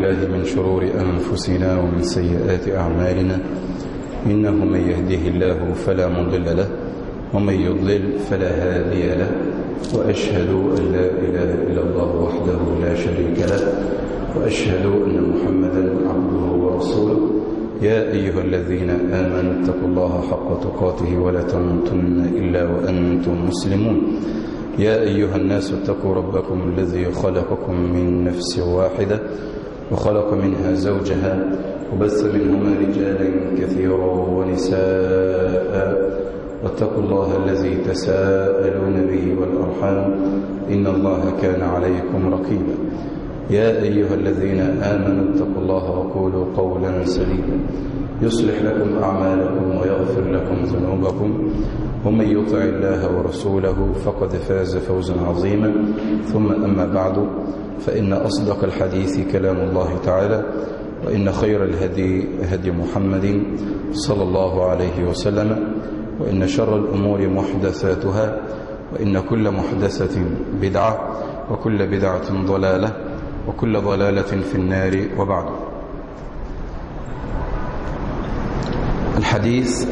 بالله من شرور أنفسنا ومن سيئات أعمالنا، إنه من يهده الله فلا مضل له ومن يضلل فلا هادي له، وأشهد أن لا إله إلا الله وحده لا شريك له، وأشهد أن محمدا عبده ورسوله. يا أيها الذين آمنوا اتقوا الله حق تقاته ولا تموتن إلا وأنتم مسلمون. يا أيها الناس اتقوا ربكم الذي خلقكم من نفس واحدة وخلق منها زوجها وبث منهما رجالا كثيرا ونساء، واتقوا الله الذي تساءلون به والأرحام إن الله كان عليكم رقيبا. يا أيها الذين آمنوا اتقوا الله وقولوا قولا سديدا يصلح لكم أعمالكم ويغفر لكم ذنوبكم، ومن يطع الله ورسوله فقد فاز فوزا عظيما. ثم أما بعد، فإن أصدق الحديث كلام الله تعالى، وإن خير الهدي هدي محمد صلى الله عليه وسلم، وإن شر الأمور محدثاتها، وإن كل محدثة بدعة، وكل بدعة ضلالة، وكل ضلالة في النار. وبعد. الحديث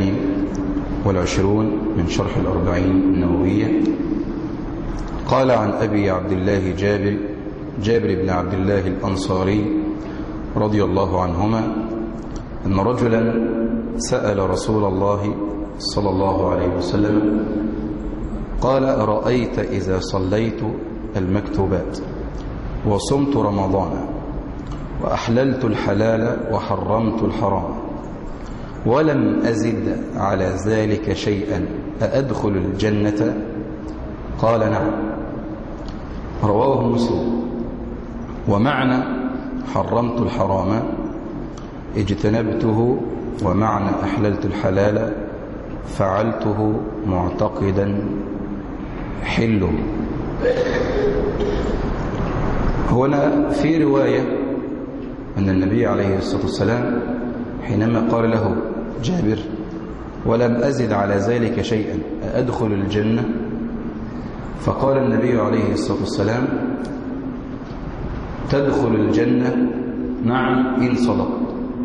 22 من شرح الأربعين النووية. قال عن أبي عبد الله جابر بن عبد الله الأنصاري رضي الله عنهما أن رجلا سأل رسول الله صلى الله عليه وسلم قال: أرأيت إذا صليت المكتوبات وصمت رمضان وأحللت الحلال وحرمت الحرام ولم أزد على ذلك شيئا أأدخل الجنة؟ قال: نعم. رواه مسلم. ومعنى حرمت الحرام اجتنبته، ومعنى أحللت الحلال فعلته معتقدا حله. هنا في رواية أن النبي عليه الصلاة والسلام حينما قال له جابر: ولم أزد على ذلك شيئا أدخل الجنة؟ فقال النبي عليه الصلاة والسلام: تدخل الجنة نعم إن صدقت.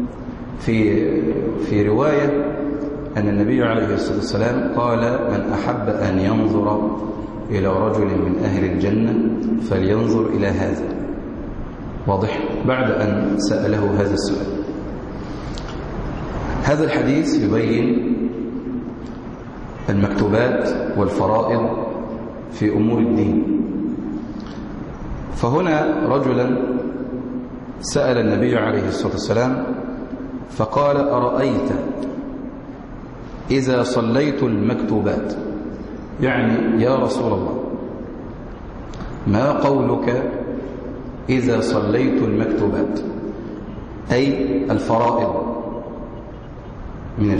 في رواية أن النبي عليه الصلاة والسلام قال: من أحب أن ينظر إلى رجل من أهل الجنة فلينظر إلى هذا. واضح؟ بعد أن سأله هذا السؤال. هذا الحديث يبين المكتوبات والفرائض في أمور الدين. فهنا رجلا سأل النبي عليه الصلاة والسلام فقال: أرأيت إذا صليت المكتوبات، يعني يا رسول الله ما قولك إذا صليت المكتوبات، أي الفرائض من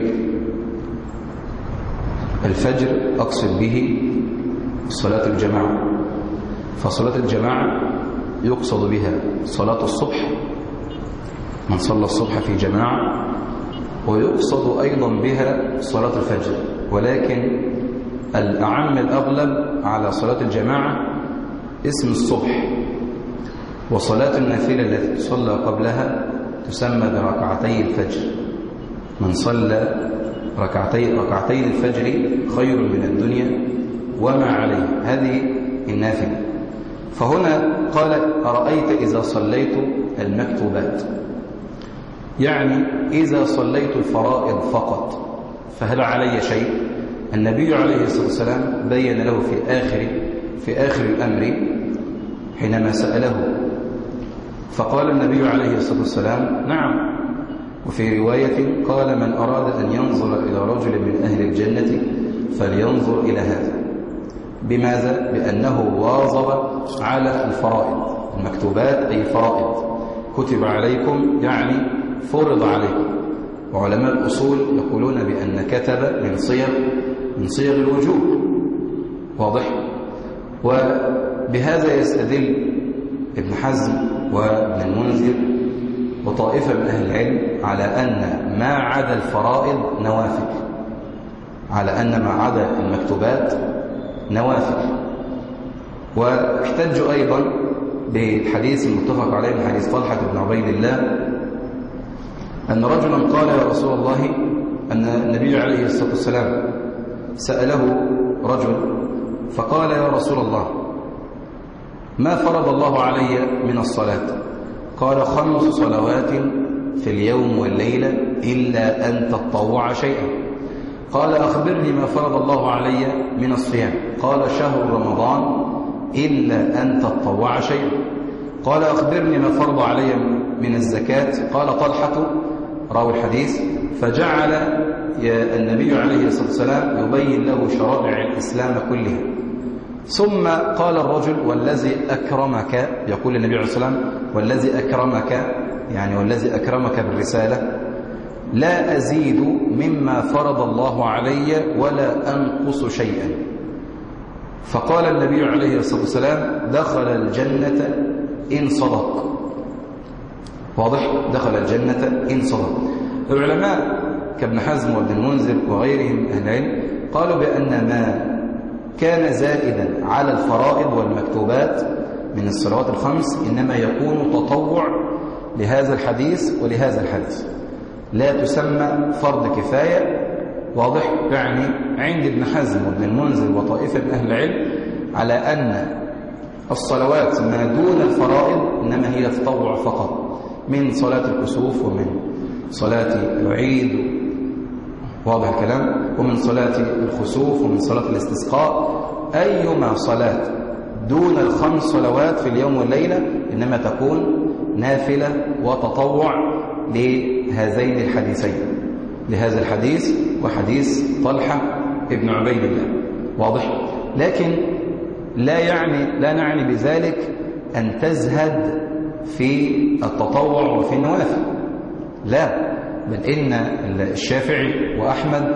الفجر أقصد به صلاة الجماعة. فصلاة الجماعة يقصد بها صلاة الصبح، من صلى الصبح في جماعة، ويقصد أيضا بها صلاة الفجر، ولكن الأعم الأغلب على صلاة الجماعة اسم الصبح. وصلاة النافلة التي تصلى قبلها تسمى بركعتي الفجر. من صلى ركعتي الفجر خير من الدنيا وما عليه، هذه النافلة. فهنا قال: أرأيت إذا صليت المكتوبات، يعني إذا صليت الفرائض فقط فهل علي شيء؟ النبي عليه الصلاة والسلام بين له في آخر الأمر حينما سأله، فقال النبي عليه الصلاة والسلام: نعم. وفي رواية قال: من أراد أن ينظر إلى رجل من أهل الجنة فلينظر إلى هذا. بماذا؟ بأنه واظب على الفرائض. المكتوبات أي فرائض، كتب عليكم يعني فرض عليكم. وعلماء الأصول يقولون بأن كتب من صيغ الوجوب. واضح؟ وبهذا يستدل ابن حزم وابن المنذر وطائفة من أهل العلم على أن ما عدا الفرائض نوافل، على أن ما عدا المكتوبات نوافل. واحتجوا أيضا بالحديث المتفق عليه من حديث طلحة بن عبيد الله أن رجلا قال يا رسول الله، أن النبي عليه الصلاة والسلام سأله رجل فقال يا رسول الله ما فرض الله علي من الصلاة؟ قال 5 صلوات في اليوم والليلة إلا أن تطوع شيئا. قال أخبرني ما فرض الله علي من الصيام؟ قال شهر رمضان إلا أن تطوع شيئا. قال أخبرني ما فرض علي من الزكاة؟ قال طلحة راوي الحديث فجعل النبي عليه الصلاة والسلام يبين له شرائع الإسلام كلها. ثم قال الرجل والذي أكرمك، يقول النبي عليه الصلاة والسلام والذي أكرمك، يعني والذي أكرمك بالرسالة، لا أزيد مما فرض الله علي ولا أنقص شيئا. فقال النبي عليه الصلاة والسلام دخل الجنة إن صدق. واضح؟ دخل الجنة إن صدق. العلماء كابن حزم وابن المنذر وغيرهم من أهل العلم قالوا بأن ما كان زائدا على الفرائض والمكتوبات من الصلوات ال5 إنما يكون تطوع لهذا الحديث ولهذا الحديث، لا تسمى فرض كفاية. واضح؟ يعني عند ابن حزم وابن المنذر وطائفة من أهل العلم على أن الصلوات ما دون الفرائض إنما هي تطوع فقط، من صلاة الكسوف ومن صلاة العيد، واضح الكلام، ومن صلاة الخسوف ومن صلاة الاستسقاء. أيما صلاة دون ال5 صلوات في اليوم والليلة إنما تكون نافلة وتطوع لهذين الحديثين، لهذا الحديث وحديث طلحة ابن عبيد الله. واضح؟ لكن لا نعني بذلك أن تزهد في التطوع وفي النوافل، لا، بل إن الشافعي وأحمد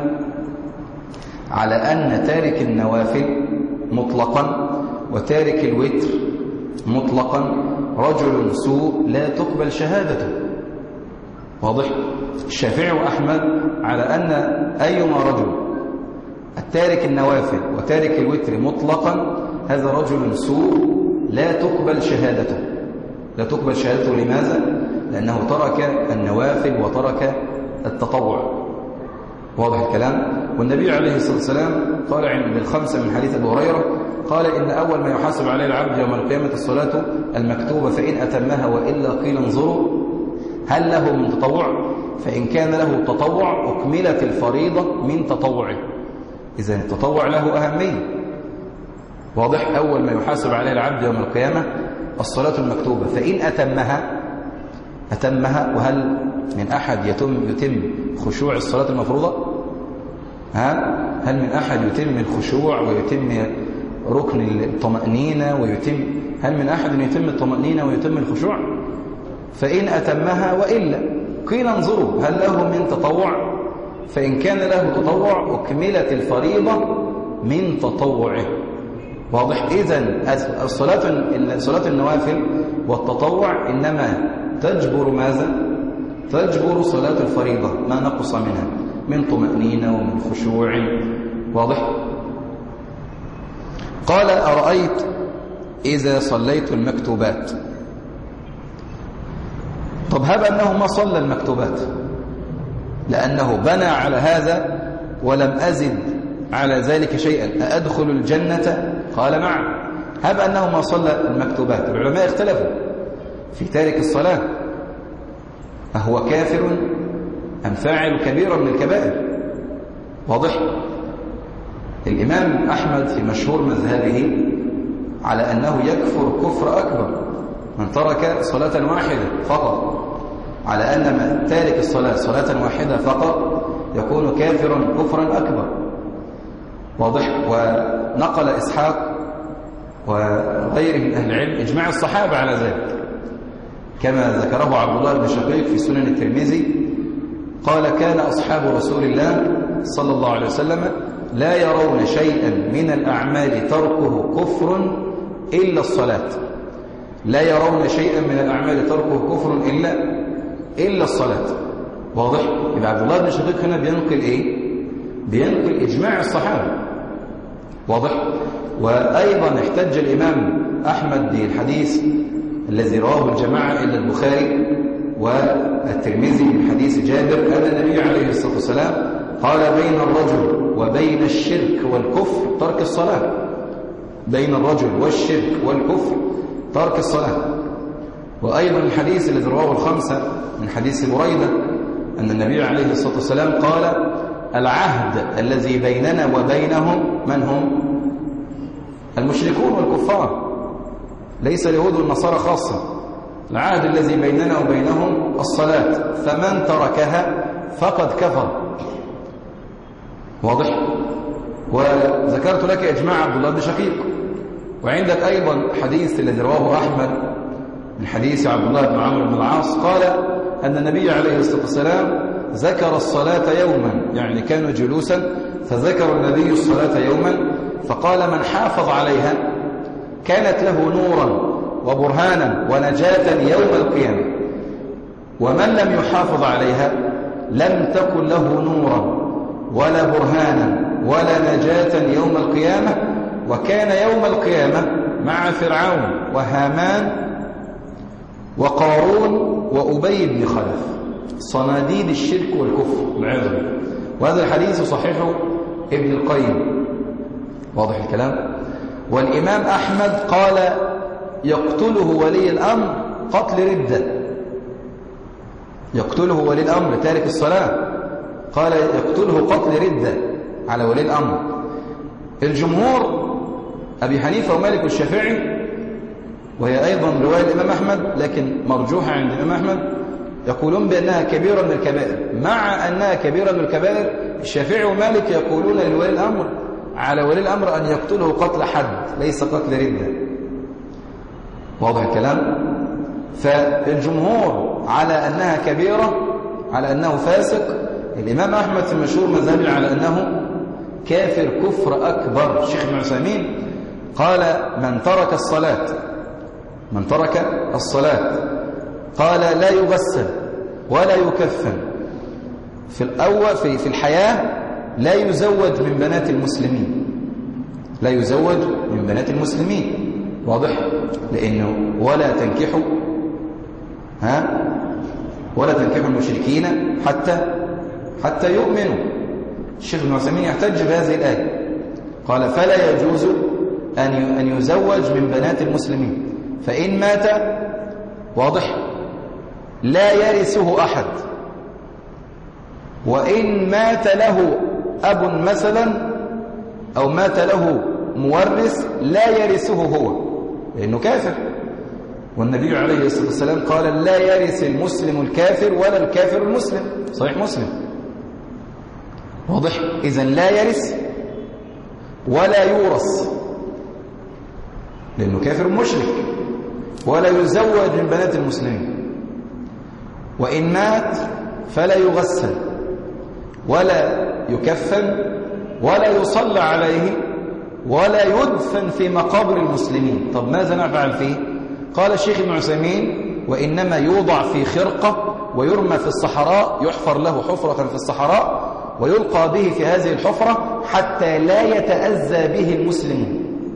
على أن تارك النوافل مطلقا وتارك الوتر مطلقا رجل سوء لا تقبل شهادته. واضح؟ الشافعي وأحمد على أن أيما رجل التارك النوافل وتارك الوتر مطلقا هذا رجل سوء لا تقبل شهادته. لا تقبل شهادته. لماذا؟ لأنه ترك النوافل وترك التطوع. واضح الكلام؟ والنبي عليه الصلاة والسلام قال عند ال5 من حديث أبي هريرة قال إن أول ما يحاسب عليه العبد يوم القيامة الصلاة المكتوبة فإن أتمها وإلا قيل انظروا هل له من تطوع؟ فإن كان له تطوع أكملت الفريضة من تطوعه. إذن التطوع له أهمية. واضح؟ أول ما يحاسب عليه العبد يوم القيامة الصلاة المكتوبة فإن أتمها. وهل من أحد يتم خشوع الصلاة المفروضة؟ هل من أحد يتم الخشوع ويتم ركن الطمأنينة هل من أحد يتم الطمأنينة ويتم الخشوع؟ فإن أتمها وإلا قيل انظروا هل له من تطوع؟ فإن كان له تطوع أكملت الفريضة من تطوعه. واضح؟ إذن صلاة النوافل والتطوع إنما تجبر ماذا؟ تجبر صلاة الفريضة ما نقص منها من طمأنينة ومن خشوع. واضح؟ قال أرأيت إذا صليت المكتوبات. طب هب أنه ما صلى المكتوبات لأنه بنى على هذا ولم أزد على ذلك شيئا أأدخل الجنة؟ قال نعم. هب أنه ما صلى المكتوبات. العلماء اختلفوا في تارك الصلاة أهو كافر أم فاعل كبيرا من الكبائر. واضح؟ الإمام أحمد في مشهور مذهبه على أنه يكفر كفر أكبر من ترك صلاة واحدة فقط، على أن تارك الصلاة صلاة واحدة فقط يكون كافرا كفرا أكبر. واضح؟ ونقل إسحاق وغيره من أهل العلم إجماع الصحابة على ذلك كما ذكره عبد الله بن شقيق في سنن الترمذي قال كان أصحاب رسول الله صلى الله عليه وسلم لا يرون شيئا من الأعمال تركه كفر إلا الصلاة. لا يرون شيئا من الأعمال تركه كفر إلا الصلاة. واضح؟ يبقى عبد الله بن شقيق هنا بينقل إيه؟ بينقل إجماع الصحابة. واضح؟ وأيضا احتج الإمام أحمد بالحديث الذي رواه الجماعة إلا البخاري والترمذي من حديث جابر أن النبي عليه الصلاة والسلام قال بين الرجل وبين الشرك والكفر ترك الصلاة. بين الرجل والشرك والكفر ترك الصلاة. وأيضا الحديث الذي رواه الخمسة من حديث بريدة أن النبي عليه الصلاة والسلام قال العهد الذي بيننا وبينهم من هم؟ المشركون والكفار، ليس اليهود والنصارى خاصة. العهد الذي بيننا وبينهم الصلاة، فمن تركها فقد كفر. واضح؟ وذكرت لك إجماع عبد الله بن شقيق. وعندك أيضا حديث الذي رواه أحمد من حديث عبد الله بن عمرو بن العاص قال أن النبي عليه الصلاة والسلام ذكر الصلاة يوما، يعني كانوا جلوسا فذكر النبي الصلاة يوما فقال من حافظ عليها كانت له نورا وبرهانا ونجاة يوم القيامة، ومن لم يحافظ عليها لم تكن له نورا ولا برهانا ولا نجاة يوم القيامة، وكان يوم القيامة مع فرعون وهامان وقارون وأبي بن خلف صناديد الشرك والكفر العظم. وهذا الحديث صحيحه ابن القيم. واضح الكلام؟ والإمام أحمد قال يقتله ولي الأمر قتل ردة. يقتله ولي الأمر تارك الصلاة، قال يقتله قتل ردة على ولي الأمر. الجمهور أبي حنيفة ومالك والشافعي، وهي أيضا رواية الإمام أحمد لكن مرجوحة عند الإمام أحمد، يقولون بأنها كبيرة من الكبائر. مع أنها كبيرة من الكبائر الشافعي ومالك يقولون لولي الأمر على ولي الأمر أن يقتله قتل حد ليس قتل ردة. واضح الكلام؟ فالجمهور على أنها كبيرة، على أنه فاسق. الإمام أحمد في المشهور مذهبه على أنه كافر كفر أكبر. الشيخ ابن عثيمين قال من ترك الصلاة، من ترك الصلاة قال لا يغسل ولا يكفن في الأول في الحياة، لا يزوج من بنات المسلمين، لا يزوج من بنات المسلمين. واضح؟ لأنه ولا تنكحوا ولا تنكحوا المشركين حتى يؤمنوا. الشيخ ابن عثيمين يحتج بهذه الآية، قال فلا يجوز أن يزوج من بنات المسلمين، فإن مات واضح لا يرثه أحد، وإن مات له أب مثلا أو مات له مورث لا يرثه هو لأنه كافر. والنبي عليه الصلاة والسلام قال لا يرث المسلم الكافر ولا الكافر المسلم، صحيح مسلم. واضح؟ إذن لا يرث ولا يورث لأنه كافر مشرك، ولا يزوج من بنات المسلمين. وإن مات فلا يغسل ولا يكفن ولا يصلى عليه ولا يدفن في مقابر المسلمين. طب ماذا نفعل فيه؟ قال الشيخ ابن عثيمين وإنما يوضع في خرقة ويرمى في الصحراء، يحفر له حفرة في الصحراء ويلقى به في هذه الحفرة حتى لا يتأذى به المسلمون.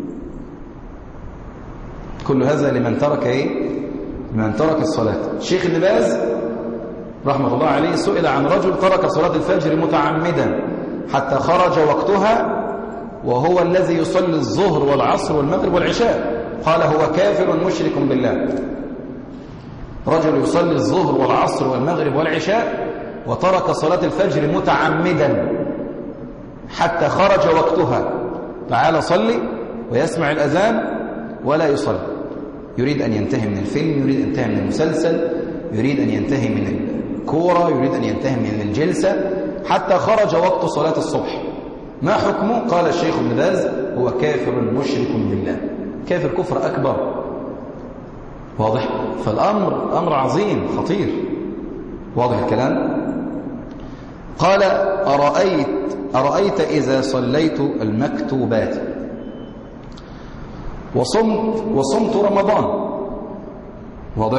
كل هذا لمن ترك لمن ترك الصلاة. الشيخ ابن باز رحمه الله عليه سئل عن رجل ترك صلاة الفجر متعمدا حتى خرج وقتها وهو الذي يصلي الظهر والعصر والمغرب والعشاء، قال هو كافر مشرك بالله. رجل يصلي الظهر والعصر والمغرب والعشاء وترك صلاة الفجر متعمدا حتى خرج وقتها، تعال صلي ويسمع الأذان ولا يصلي، يريد أن ينتهي من الفيلم، يريد أن ينتهي من المسلسل، يريد أن ينتهي من الكورة، يريد أن ينتهي من الجلسة، حتى خرج وقت صلاة الصبح. ما حكمه؟ قال الشيخ ابن باز هو كافر مشرك بالله، كافر كفر أكبر. واضح؟ فالأمر أمر عظيم خطير. واضح الكلام؟ قال أرأيت إذا صليت المكتوبات وصمت رمضان. واضح؟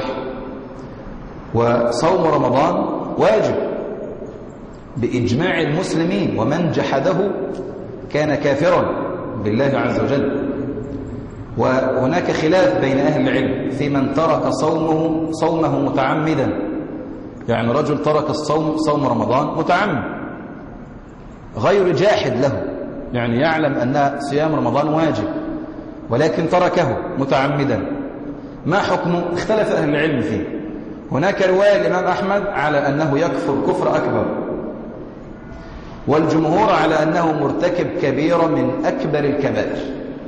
وصوم رمضان واجب بإجماع المسلمين، ومن جحده كان كافرا بالله عز وجل. وهناك خلاف بين أهل العلم في من ترك صومه متعمدا. يعني رجل ترك صوم رمضان متعمد غير جاحد له، يعني يعلم أن صيام رمضان واجب ولكن تركه متعمدا، ما حكمه؟ اختلف أهل العلم فيه. هناك رواية الإمام أحمد على أنه يكفر كفر أكبر، والجمهور على أنه مرتكب كبيرة من أكبر الكبائر.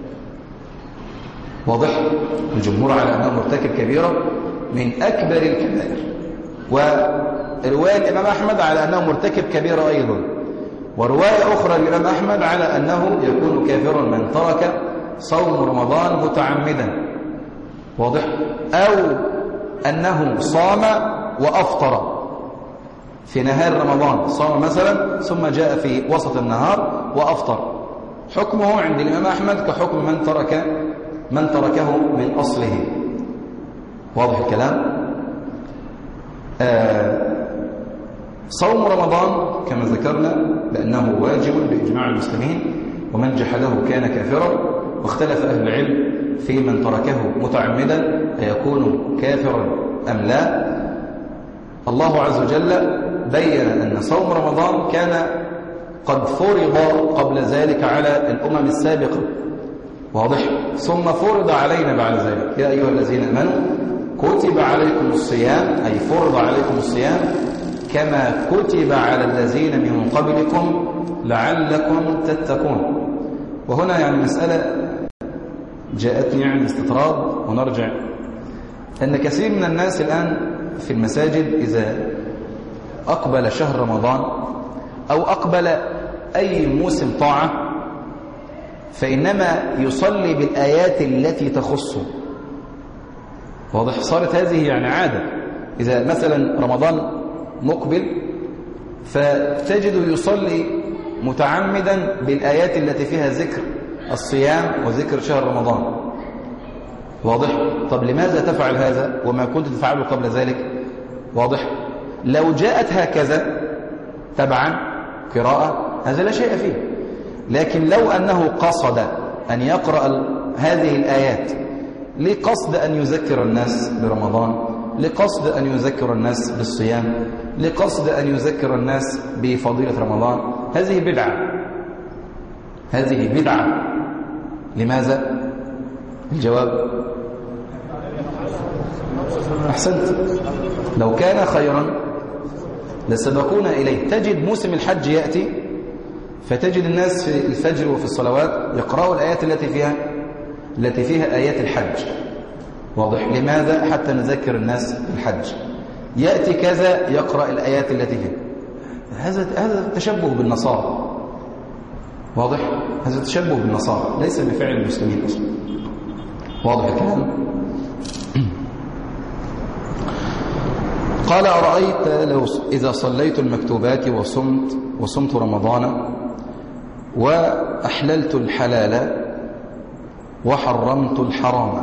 واضح؟ الجمهور على أنه مرتكب كبيرة من أكبر الكبائر، ورواية الإمام أحمد على أنه مرتكب كبيرة أيضا، ورواية أخرى للإمام أحمد على أنه يكون كافرا من ترك صوم رمضان متعمدا. واضح؟ أو أنه صام وأفطر في نهار رمضان، صام مثلا ثم جاء في وسط النهار وأفطر، حكمه عند الإمام أحمد كحكم من تركه من أصله. واضح الكلام؟ صوم رمضان كما ذكرنا بأنه واجب بإجماع المسلمين، ومن جحده كان كافرا، واختلف أهل العلم في من تركه متعمدا أيكون كافرا أم لا. الله عز وجل بين أن صوم رمضان كان قد فرض قبل ذلك على الأمم السابقة. واضح؟ ثم فرض علينا بعد ذلك. يا أيها الذين آمنوا كتب عليكم الصيام، أي فرض عليكم الصيام كما كتب على الذين من قبلكم لعلكم تتقون. وهنا يعني مسألة جاءتني عن استطراد ونرجع، أن كثير من الناس الآن في المساجد إذا أقبل شهر رمضان أو أقبل أي موسم طاعة فإنما يصلي بالآيات التي تخصه. واضح؟ صارت هذه يعني عادة، إذا مثلا رمضان مقبل فتجد يصلي متعمدا بالآيات التي فيها ذكر الصيام وذكر شهر رمضان. واضح؟ طب لماذا تفعل هذا وما كنت تفعله قبل ذلك؟ واضح؟ لو جاءت هكذا تبعا قراءة هذا لا شيء فيه، لكن لو أنه قصد أن يقرأ هذه الآيات لقصد أن يذكر الناس برمضان، لقصد أن يذكر الناس بالصيام، لقصد أن يذكر الناس بفضيلة رمضان، هذه بدعة. هذه بدعة. لماذا؟ الجواب أحسنت، لو كان خيرا لسبقونا إليه. تجد موسم الحج يأتي فتجد الناس في الفجر وفي الصلوات يقرأوا الآيات التي فيها آيات الحج. واضح؟ لماذا؟ حتى نذكر الناس بالحج. يأتي كذا يقرأ الآيات التي فيها. هذا تشبه بالنصارى. واضح؟ هذا تشبه بالنصارى ليس بفعل المسلمين أصلا. واضح الكلام؟ قال أرأيت لو إذا صليت المكتوبات وصمت رمضان وأحللت الحلال وحرمت الحرام.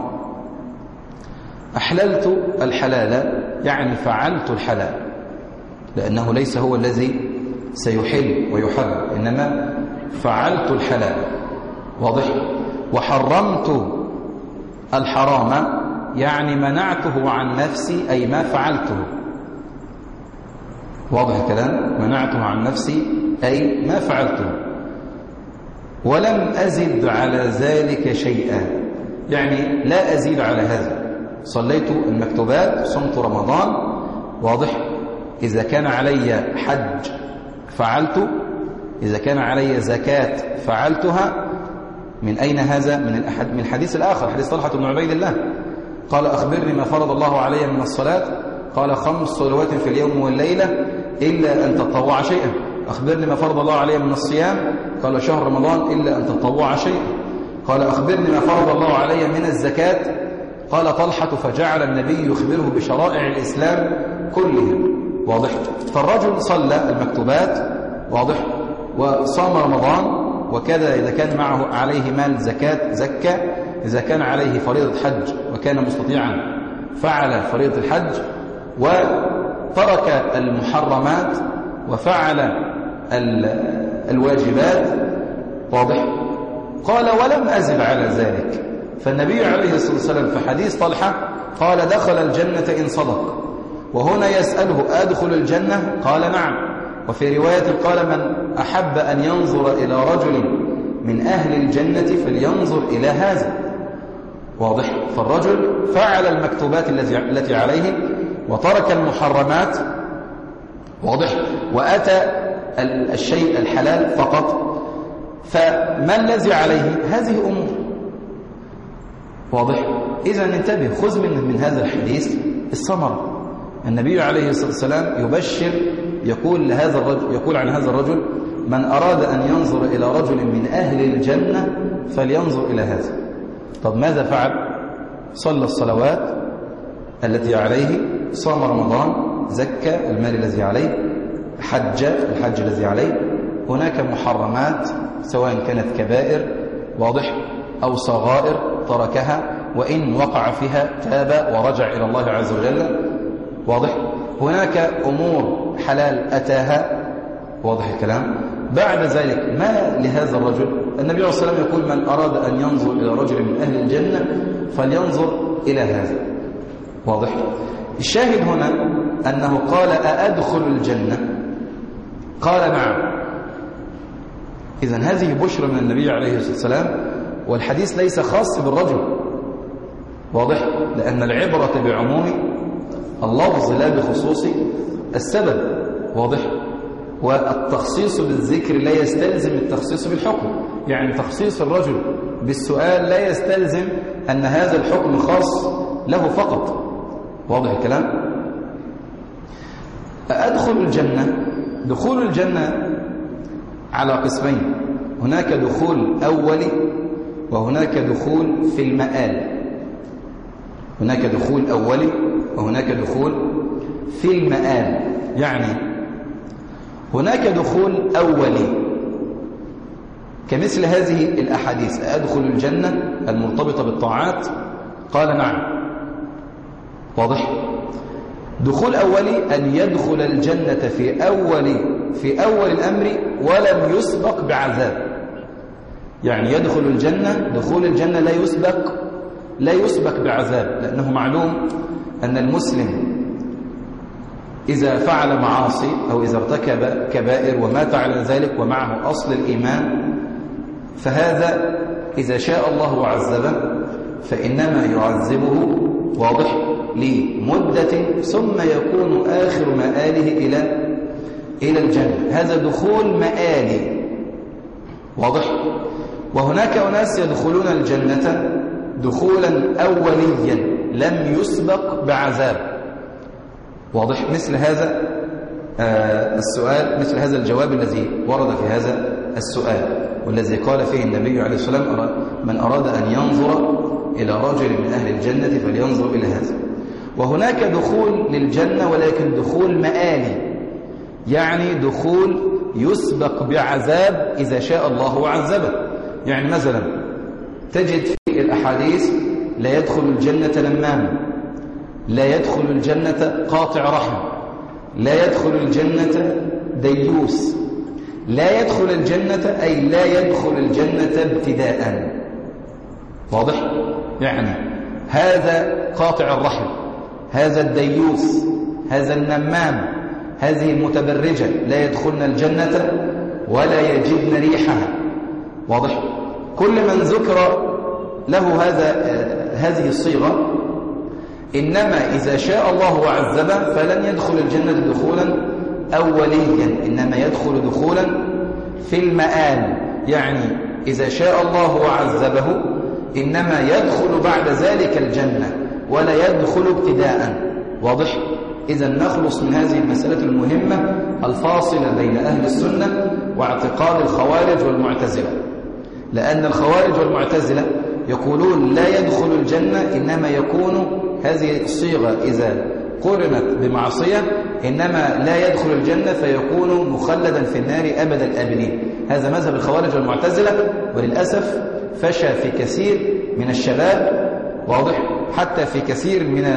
أحللت الحلال يعني فعلت الحلال، لأنه ليس هو الذي سيحل ويحرم، إنما فعلت الحلال. واضح؟ وحرمت الحرام يعني منعته عن نفسي، أي ما فعلته. واضح الكلام؟ منعته عن نفسي أي ما فعلته، ولم أزد على ذلك شيئا، يعني لا أزيد على هذا. صليت المكتوبات، صمت رمضان. واضح؟ إذا كان علي حج فعلت، إذا كان علي زكاة فعلتها. من أين هذا؟ من الحديث الآخر، حديث طلحة بن عبيد الله قال أخبرني ما فرض الله علي من الصلاة، قال 5 صلوات في اليوم والليلة إلا أن تطوع شيئا. أخبرني ما فرض الله علي من الصيام، قال شهر رمضان إلا أن تطوع شيئا. قال أخبرني ما فرض الله علي من الزكاة، قال طلحة فجعل النبي يخبره بشرائع الإسلام كلها. واضح؟ فالرجل صلى المكتوبات، واضح، وصام رمضان، وكذا إذا كان معه عليه مال زكاة زكى، إذا كان عليه فريضة حج وكان مستطيعا فعل فريضة الحج، وترك المحرمات وفعل الواجبات. واضح؟ قال ولم أزد على ذلك، فالنبي عليه الصلاة والسلام في حديث طلحة قال دخل الجنة إن صدق، وهنا يسأله أدخل الجنة؟ قال نعم. وفي رواية قال من أحب أن ينظر إلى رجل من أهل الجنة فلينظر إلى هذا. واضح؟ فالرجل فعل المكتوبات التي عليه وترك المحرمات، واضح، وأتى الشيء الحلال فقط. فما الذي عليه؟ هذه أمور. واضح؟ إذا انتبه، خذ من هذا الحديث الثمرة. النبي عليه الصلاة والسلام يبشر، يقول عن هذا الرجل من أراد أن ينظر إلى رجل من أهل الجنة فلينظر إلى هذا. طب ماذا فعل؟ صلى الصلوات التي عليه، صام رمضان، زكى المال الذي عليه، حج الحج الذي عليه. هناك محرمات سواء كانت كبائر، واضح، أو صغائر تركها، وإن وقع فيها تاب ورجع إلى الله عز وجل. واضح؟ هناك أمور حلال أتاها، واضح الكلام. بعد ذلك ما لهذا الرجل؟ النبي عليه الصلاة والسلام يقول من أراد أن ينظر إلى رجل من أهل الجنة فلينظر إلى هذا. واضح؟ الشاهد هنا أنه قال أأدخل الجنة؟ قال نعم. إذن هذه بشرى من النبي عليه الصلاة والسلام، والحديث ليس خاص بالرجل. واضح؟ لأن العبرة بعموم اللفظ لا بخصوص السبب. واضح؟ والتخصيص بالذكر لا يستلزم التخصيص بالحكم. يعني تخصيص الرجل بالسؤال لا يستلزم أن هذا الحكم خاص له فقط. واضح الكلام؟ أدخل الجنة، دخول الجنة على قسمين، هناك دخول أولي وهناك دخول في المآل. هناك دخول أولي وهناك دخول في المآل. يعني هناك دخول أولي كمثل هذه الأحاديث أدخل الجنة المرتبطة بالطاعات، قال نعم. واضح؟ دخول أولي أن يدخل الجنة في أول الأمر ولم يسبق بعذاب. يعني يدخل الجنة، دخول الجنة لا يسبق بعذاب، لأنه معلوم أن المسلم إذا فعل معاصي أو إذا ارتكب كبائر ومات على ذلك ومعه أصل الإيمان، فهذا إذا شاء الله عذبه فإنما يعذبه، واضح، لمدة ثم يكون آخر مآله إلى الجنة. هذا دخول مآلي. واضح؟ وهناك أناس يدخلون الجنة دخولا أوليا لم يسبق بعذاب. واضح؟ مثل هذا السؤال، مثل هذا الجواب الذي ورد في هذا السؤال، والذي قال فيه النبي عليه الصلاة والسلام من أراد أن ينظر إلى رجل من أهل الجنة فلينظر إلى هذا. وهناك دخول للجنة ولكن دخول مآلي، يعني دخول يسبق بعذاب إذا شاء الله عذبه. يعني مثلا تجد في الأحاديث لا يدخل الجنة نمام، لا يدخل الجنة قاطع رحم، لا يدخل الجنة ديوس، لا يدخل الجنة أي لا يدخل الجنة ابتداء. واضح؟ يعني هذا قاطع الرحم، هذا الديوس، هذا النمام، هذه المتبرجة لا يدخلن الجنة ولا يجدن ريحها. واضح؟ كل من ذكر له هذه الصيغة إنما إذا شاء الله وعذبه فلن يدخل الجنة دخولا أوليا، إنما يدخل دخولا في المآل. يعني إذا شاء الله وعذبه إنما يدخل بعد ذلك الجنة ولا يدخل ابتداء. واضح؟ إذا نخلص من هذه المسألة المهمة الفاصلة بين أهل السنة واعتقاد الخوارج والمعتزلة. لأن الخوارج والمعتزلة يقولون لا يدخل الجنة، إنما يكون هذه الصيغة إذا قرنت بمعصية إنما لا يدخل الجنة فيكون مخلدا في النار أبد الآبدين. هذا مذهب الخوارج والمعتزلة، وللأسف فشى في كثير من الشباب. واضح؟ حتى في كثير من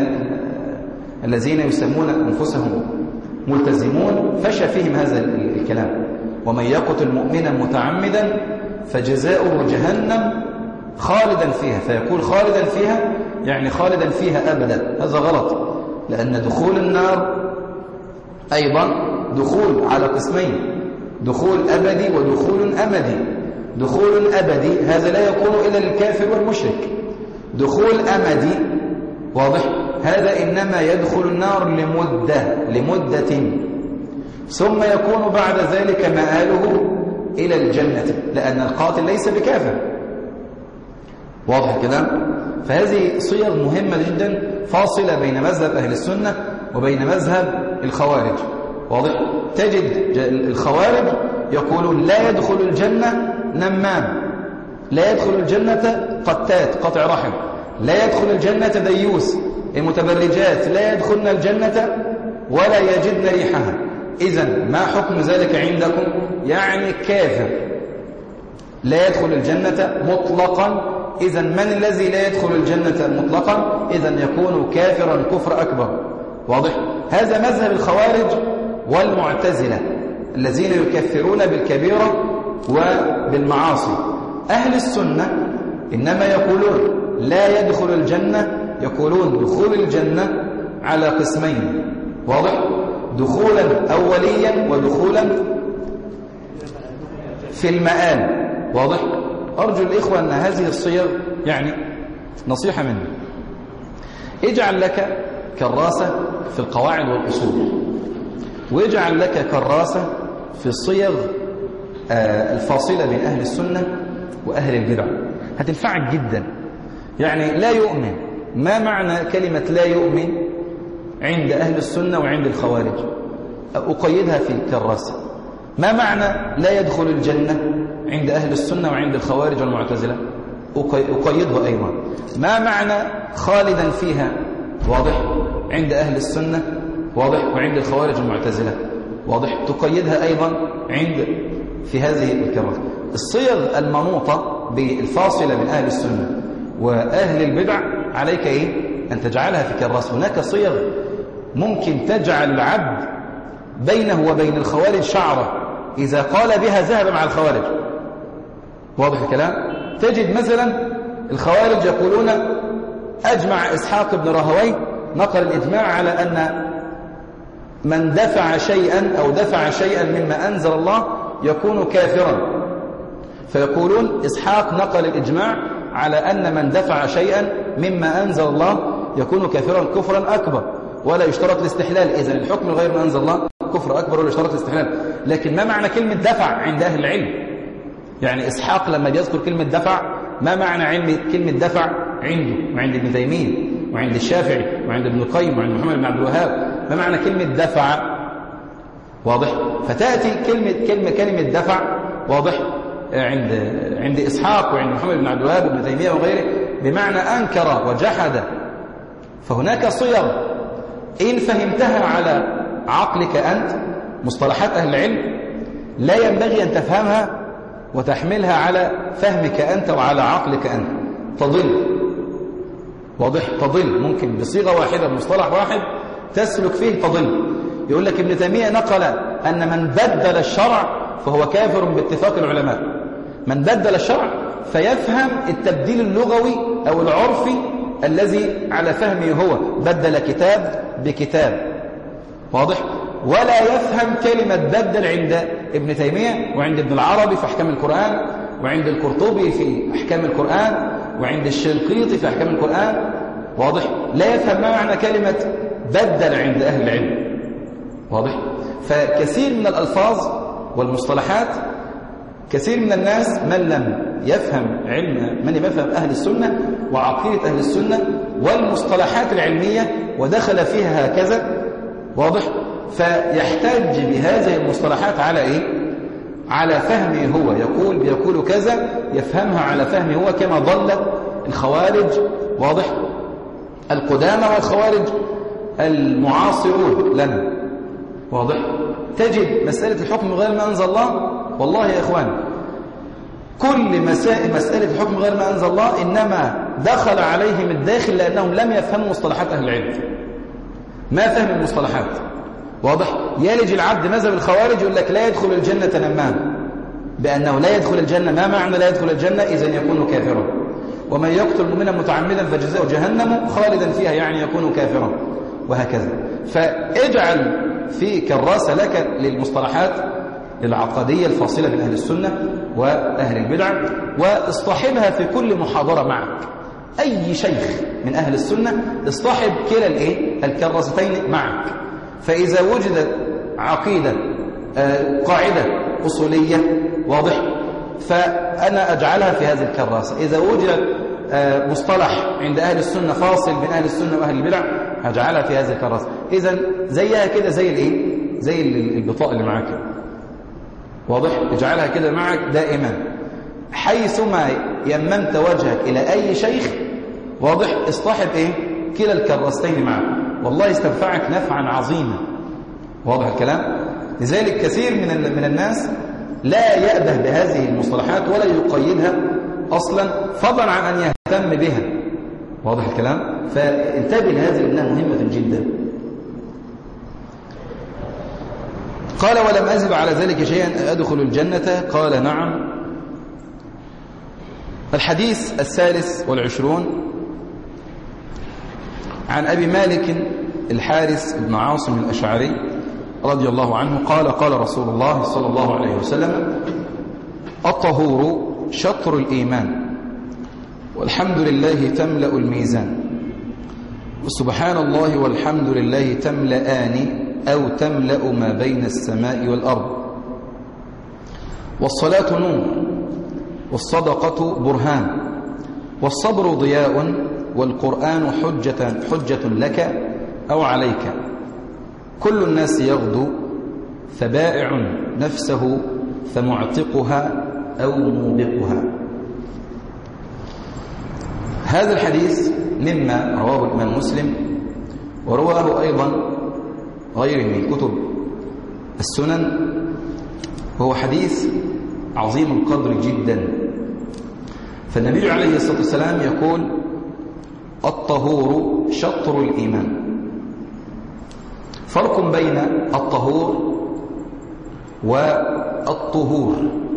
الذين يسمون أنفسهم ملتزمون فشى فيهم هذا الكلام. ومن يقتل مؤمنا متعمدا فجزاؤه جهنم خالدا فيها، فيقول خالدا فيها يعني خالدا فيها أبدا. هذا غلط، لأن دخول النار أيضا دخول على قسمين، دخول أبدي ودخول أمدي. دخول أبدي هذا لا يكون إلا للكافر والمشرك. دخول أمدي واضح، هذا إنما يدخل النار لمدة ثم يكون بعد ذلك مآله إلى الجنة، لأن القاتل ليس بكافر. واضح الكلام؟ فهذه صيغ مهمة جدا فاصلة بين مذهب أهل السنة وبين مذهب الخوارج. واضح؟ تجد الخوارج يقولون لا يدخل الجنة نمام، لا يدخل الجنة قتات قطع رحم، لا يدخل الجنة ديوس المتبرجات لا يدخلن الجنة ولا يجدن ريحها. إذن ما حكم ذلك عندكم؟ يعني كافر لا يدخل الجنة مطلقا. إذن من الذي لا يدخل الجنة مطلقا؟ إذن يكون كافرا كفر أكبر. واضح؟ هذا مذهب الخوارج والمعتزلة الذين يكفرون بالكبيرة وبالمعاصي. أهل السنة إنما يقولون لا يدخل الجنة، يقولون دخول الجنة على قسمين. واضح؟ دخولا أوليا ودخولا في المآل. واضح؟ أرجو الإخوة أن هذه الصيغ يعني نصيحة مني، اجعل لك كراسة في القواعد والأصول، واجعل لك كراسة في الصيغ الفاصلة بين أهل السنة وأهل البدع، هتنفعك جدا. يعني لا يؤمن، ما معنى كلمة لا يؤمن عند أهل السنة وعند الخوارج؟ أقيدها في كراسة. ما معنى لا يدخل الجنة عند أهل السنة وعند الخوارج والمعتزلة؟ أقيدها أيضا. ما معنى خالدا فيها؟ واضح؟ عند أهل السنة واضح، وعند الخوارج والمعتزلة واضح، تقيدها أيضا في هذه الكراسة. الصيغ المنوطة بالفاصلة بين أهل السنة وأهل البدع عليك أن تجعلها في كراسة. هناك صيغ ممكن تجعل العبد بينه وبين الخوارج شعرة، إذا قال بها ذهب مع الخوارج. واضح الكلام؟ تجد مثلا الخوارج يقولون أجمع إسحاق بن راهويه نقل الإجماع على أن من دفع شيئا أو دفع شيئا مما أنزل الله يكون كافرا، فيقولون إسحاق نقل الإجماع على أن من دفع شيئا مما أنزل الله يكون كافرا كفرا أكبر ولا يشترط الاستحلال. إذن الحكم غير ما أنزل الله كفر أكبر ولا يشترط الاستحلال. لكن ما معنى كلمة دفع عند أهل العلم؟ يعني إسحاق لما يذكر كلمة دفع، ما معنى كلمة دفع عنده وعند ابن تيمية وعند الشافعي وعند ابن القيم وعند محمد بن عبد الوهاب؟ ما معنى كلمة دفع؟ واضح؟ فتأتي كلمة دفع واضح عند إسحاق وعند محمد بن عبد الوهاب وابن تيمية وغيره بمعنى أنكر وجحد. فهناك صيغ إن فهمتها على عقلك أنت، مصطلحات أهل العلم، لا ينبغي أن تفهمها وتحملها على فهمك أنت وعلى عقلك أنت، تضل. واضح؟ تضل. ممكن بصيغة واحدة بمصطلح واحد تسلك فيه تضل. يقول لك ابن تيمية نقل أن من بدل الشرع فهو كافر باتفاق العلماء. من بدل الشرع فيفهم التبديل اللغوي أو العرفي الذي على فهمه هو، بدل كتاب بكتاب. واضح؟ ولا يفهم كلمة بدل عند ابن تيمية وعند ابن العربي في أحكام القرآن وعند القرطبي في أحكام القرآن وعند الشنقيطي في أحكام القرآن. واضح؟ لا يفهم ما معنى كلمة بدل عند أهل العلم. واضح؟ فكثير من الألفاظ والمصطلحات كثير من الناس من لم يفهم أهل السنة وعقيدة أهل السنة والمصطلحات العلمية ودخل فيها هكذا. واضح؟ فيحتاج بهذه المصطلحات على على فهمه هو، يقول كذا يفهمها على فهمه هو، كما ضل الخوارج. واضح؟ القدامى والخوارج المعاصرون لنا. واضح؟ تجد مسألة الحكم غير ما أنزل الله، والله يا إخوان كل مسألة الحكم غير ما أنزل الله إنما دخل عليهم الداخل لأنهم لم يفهموا مصطلحات أهل العلم، ما فهم المصطلحات. واضح؟ يلج العبد مذهب الخوارج يقول لك لا يدخل الجنة نمام، بأنه لا يدخل الجنة. ما معنى لا يدخل الجنة؟ إذن يكون كافرا. ومن يقتل مؤمنا متعمدا فجزاؤه جهنم خالدا فيها يعني يكون كافرا، وهكذا. فاجعل في كراسة لك للمصطلحات العقدية الفاصلة بين أهل السنة وأهل البدع، واصطحبها في كل محاضرة معك. أي شيخ من أهل السنة اصطحب كلا الكراستين معك. فإذا وجدت عقيدة قاعدة أصولية واضح فأنا أجعلها في هذه الكراسة. إذا وجد مصطلح عند أهل السنة فاصل بين أهل السنة وأهل البدع أجعلها في هذه الكراسة. إذن زيها كده زي البطاقة اللي معاك واضح، اجعلها كده معك دائما، حيثما يممت وجهك إلى أي شيخ واضح اصطحب كلا الكراستين معك، والله يستنفعك نفعا عظيما. واضح الكلام؟ لذلك كثير من الناس لا يأبه بهذه المصطلحات ولا يقيدها أصلا، فضلا عن أن يهتم بها. واضح الكلام؟ فانتبه لهذه لأنها مهمة جدا. قال ولم أزد على ذلك شيئا أدخل الجنة؟ قال نعم. الحديث 23 عن أبي مالك الحارث بن عاصم الأشعري رضي الله عنه قال قال رسول الله صلى الله عليه وسلم: الطهور شطر الإيمان، والحمد لله تملأ الميزان، وسبحان الله والحمد لله تملأان أو تملأ ما بين السماء والأرض، والصلاة نور، والصدقة برهان، والصبر ضياء، والقرآن حجة لك أو عليك، كل الناس يغدو فبائع نفسه فمعتقها أو موبقها. هذا الحديث مما رواه الإمام مسلم، ورواه أيضا غيره من كتب السنن، وهو حديث عظيم القدر جدا. فالنبي عليه الصلاة والسلام يقول: الطهور شطر الإيمان. فرق بين الطهور والطهور،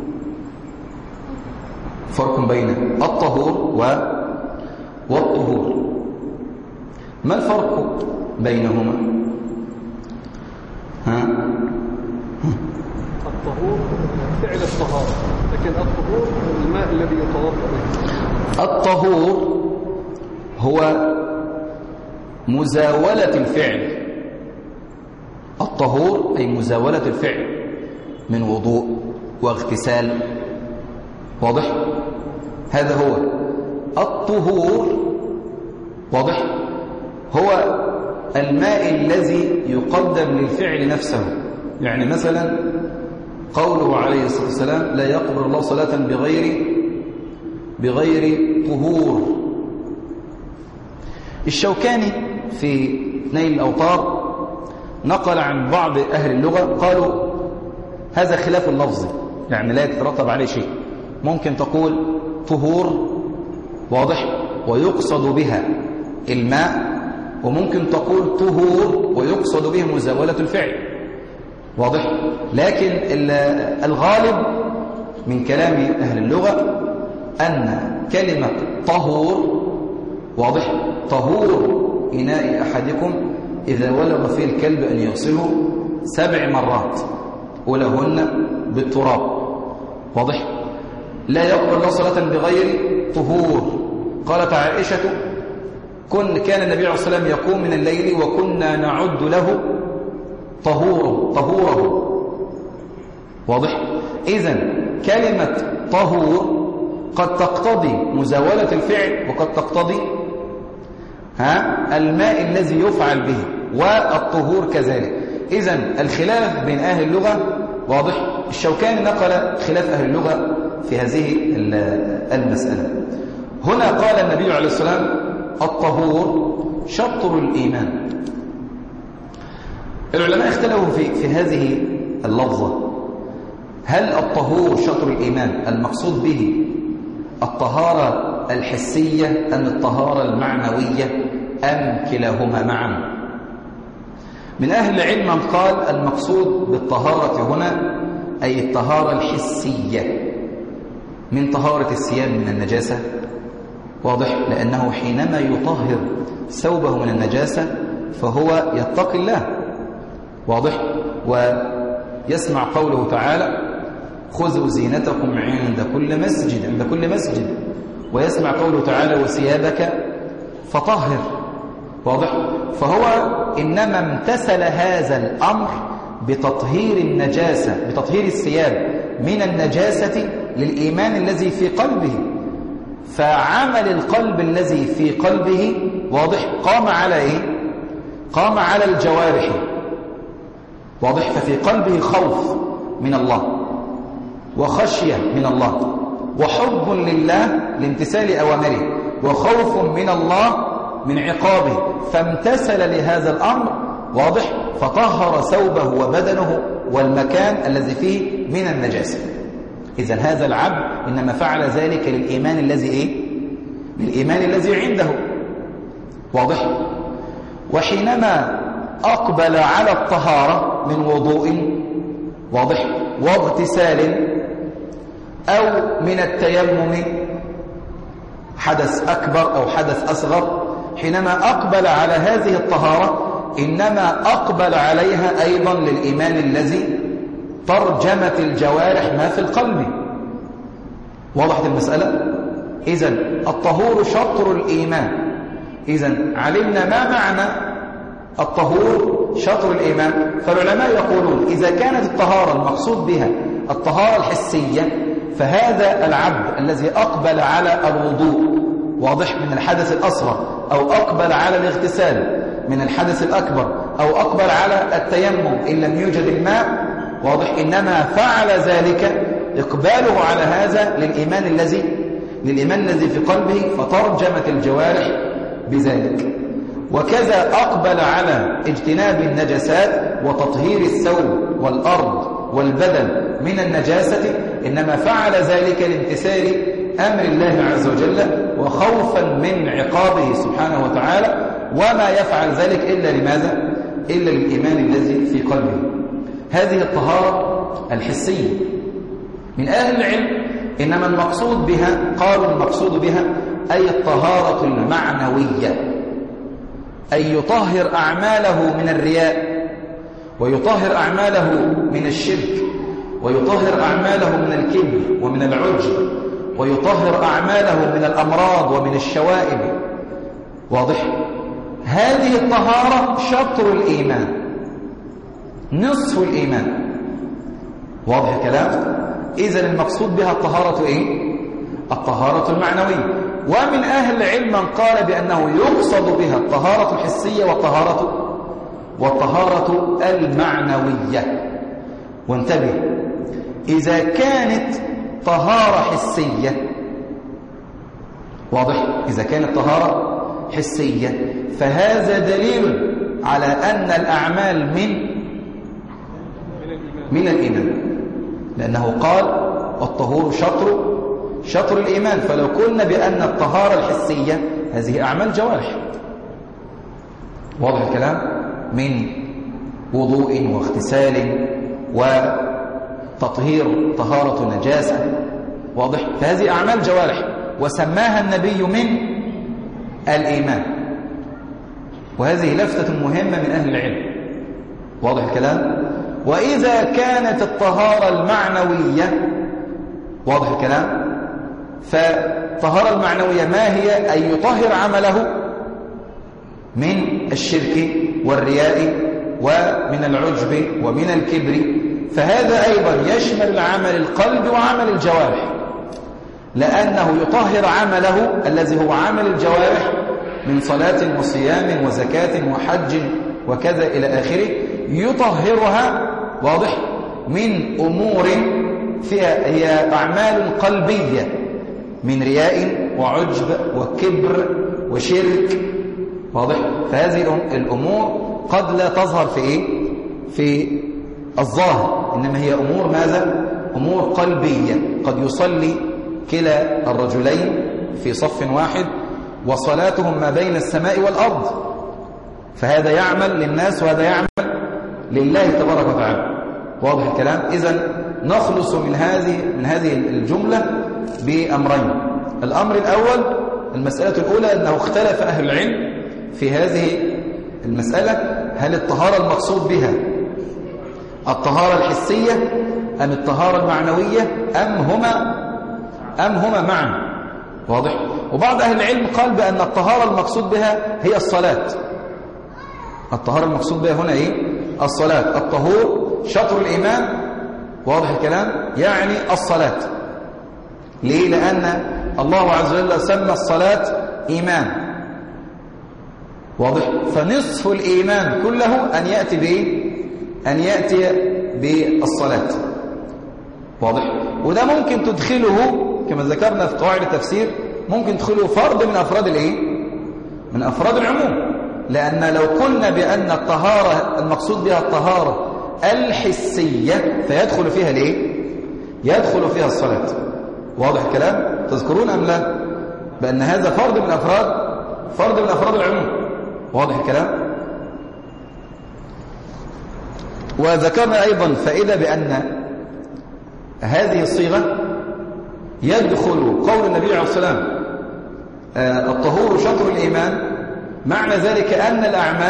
فرق بين الطهور والطهور. ما الفرق بينهما؟ الطهور فعل الطهارة، لكن الطهور الماء الذي يتوضأ به. الطهور هو مزاولة الفعل، الطهور أي مزاولة الفعل من وضوء واغتسال. واضح؟ هذا هو الطهور. واضح؟ هو الماء الذي يقدم للفعل نفسه. يعني مثلا قوله عليه الصلاة والسلام: لا يقبل الله صلاة بغير طهور. الشوكاني في نيل الأوطار نقل عن بعض أهل اللغة قالوا هذا خلاف اللفظ، يعني لا يترتب عليه شيء. ممكن تقول طهور واضح ويقصد بها الماء، وممكن تقول طهور ويقصد به مزاولة الفعل. واضح؟ لكن الغالب من كلام أهل اللغة أن كلمة طهور واضح طهور إناء أحدكم إذا ولغ فيه الكلب أن يغسله 7 مرات أولهن بالتراب. واضح؟ لا يقبل الله صلاة بغير طهور. قالت عائشة: كان النبي عليه الصلاة والسلام يقوم من الليل وكنا نعد له طهوره. واضح؟ إذن كلمة طهور قد تقتضي مزاولة الفعل، وقد تقتضي الماء الذي يفعل به، والطهور كذلك. إذن الخلاف بين أهل اللغة واضح. الشوكاني نقل خلاف أهل اللغة في هذه المسألة. هنا قال النبي عليه الصلاة والسلام: الطهور شطر الإيمان. العلماء اختلفوا في هذه اللفظة، هل الطهور شطر الإيمان المقصود به الطهارة الحسية أم الطهارة المعنوية أم كلاهما معا؟ من أهل العلم من قال المقصود بالطهارة هنا أي الطهارة الحسية، من طهارة الثياب من النجاسة واضح؟ لأنه حينما يطهر ثوبه من النجاسة فهو يتقي الله، واضح؟ ويسمع قوله تعالى خذوا زينتكم عند كل مسجد، ويسمع قوله تعالى وثيابك فطهر، واضح؟ فهو إنما امتثل هذا الأمر بتطهير النجاسة، بتطهير الثياب من النجاسة للإيمان الذي في قلبه، فعمل القلب الذي في قلبه واضح قام على إيه؟ قام على الجوارح، واضح؟ ففي قلبه خوف من الله وخشية من الله وحب لله لامتثال أوامره وخوف من الله من عقابه، فامتثل لهذا الأمر، واضح؟ فطهر ثوبه وبدنه والمكان الذي فيه من النجاسة. إذن هذا العبد إنما فعل ذلك للإيمان الذي إيه؟ للإيمان الذي عنده، واضح؟ وحينما أقبل على الطهارة من وضوء، واضح؟ واغتسال أو من التيمم، حدث أكبر أو حدث أصغر، حينما أقبل على هذه الطهارة إنما أقبل عليها أيضا للإيمان الذي ترجمت الجوارح ما في القلب. وضحت المسألة؟ إذن الطهور شطر الإيمان. إذن علمنا ما معنى الطهور شطر الإيمان. فالعلماء يقولون إذا كانت الطهارة المقصود بها الطهارة الحسية، فهذا العبد الذي أقبل على الوضوء، واضح؟ من الحدث الأصغر، أو أقبل على الاغتسال من الحدث الأكبر، أو أقبل على التيمم إن لم يوجد الماء، واضح؟ إنما فعل ذلك إقباله على هذا للإيمان الذي في قلبه، فترجمت الجوارح بذلك. وكذا أقبل على اجتناب النجاسات وتطهير الثوب والأرض والبدن من النجاسة، إنما فعل ذلك لامتثال أمر الله عز وجل وخوفا من عقابه سبحانه وتعالى، وما يفعل ذلك إلا لماذا؟ إلا للإيمان الذي في قلبه. هذه الطهارة الحسية. من أهل العلم إنما المقصود بها، قالوا المقصود بها أي الطهارة المعنوية، أي يطهر أعماله من الرياء، ويطهر أعماله من الشرك، ويطهر أعماله من الكبر ومن العجب، ويطهر أعماله من الأمراض ومن الشوائب، واضح؟ هذه الطهارة شطر الإيمان، نصف الإيمان، واضح الكلام؟ إذن المقصود بها الطهارة إيه؟ الطهارة المعنوية. ومن أهل العلم من قال بأنه يقصد بها الطهارة الحسية والطهارة المعنوية. وانتبه، إذا كانت طهارة حسية، واضح؟ إذا كانت طهارة حسية فهذا دليل على أن الأعمال من الإيمان، لأنه قال الطهور شطر الإيمان. فلو قلنا بأن الطهارة الحسية هذه أعمال جوارح، واضح الكلام؟ من وضوء واغتسال وتطهير طهارة نجاسة، واضح؟ فهذه أعمال جوارح، وسماها النبي من الإيمان. وهذه لفتة مهمة من أهل العلم، واضح الكلام؟ وإذا كانت الطهارة المعنوية، واضح الكلام؟ فالطهارة المعنوية ما هي؟ أن يطهر عمله من الشرك والرياء ومن العجب ومن الكبر. فهذا أيضا يشمل العمل القلب وعمل الجوارح، لأنه يطهر عمله الذي هو عمل الجوارح من صلاة وصيام وزكاة وحج وكذا إلى آخره، يطهرها، واضح؟ من أمور فيها هي أعمال قلبية من رياء وعجب وكبر وشرك، واضح؟ فهذه الأمور قد لا تظهر في إيه؟ في الظاهر، إنما هي أمور ماذا؟ أمور قلبية. قد يصلي كلا الرجلين في صف واحد وصلاتهم ما بين السماء والأرض، فهذا يعمل للناس وهذا يعمل لله تبارك وتعالى، واضح الكلام؟ إذن نخلص من هذه الجملة بأمرين. الأمر الأول المسألة الأولى أنه اختلف أهل العلم في هذه المسألة، هل الطهارة المقصود بها الطهارة الحسية أم الطهارة المعنوية أم هما معا؟ واضح؟ وبعض أهل العلم قال بأن الطهارة المقصود بها هي الصلاة. الطهارة المقصود بها هنا إيه؟ الصلاة. الطهور شطر الإيمان، واضح الكلام؟ يعني الصلاة. ليه؟ لأن الله عز وجل سمى الصلاة إيمان، واضح؟ فنصف الإيمان كله أن يأتي بإيه؟ أن يأتي بالصلاة، واضح؟ وده ممكن تدخله كما ذكرنا في قواعد التفسير، ممكن تدخله فرد من أفراد الإيه؟ من أفراد العموم. لأن لو قلنا بأن الطهارة المقصود بها الطهارة الحسية فيدخل فيها الإيه؟ يدخل فيها الصلاة. واضح الكلام؟ تذكرون أم لا؟ بأن هذا فرد من أفراد العموم. واضح الكلام؟ وذكرنا أيضا فائدة بأن هذه الصيغة يدخل قول النبي عليه الصلاة والسلام الطهور شطر الإيمان، معنى ذلك أن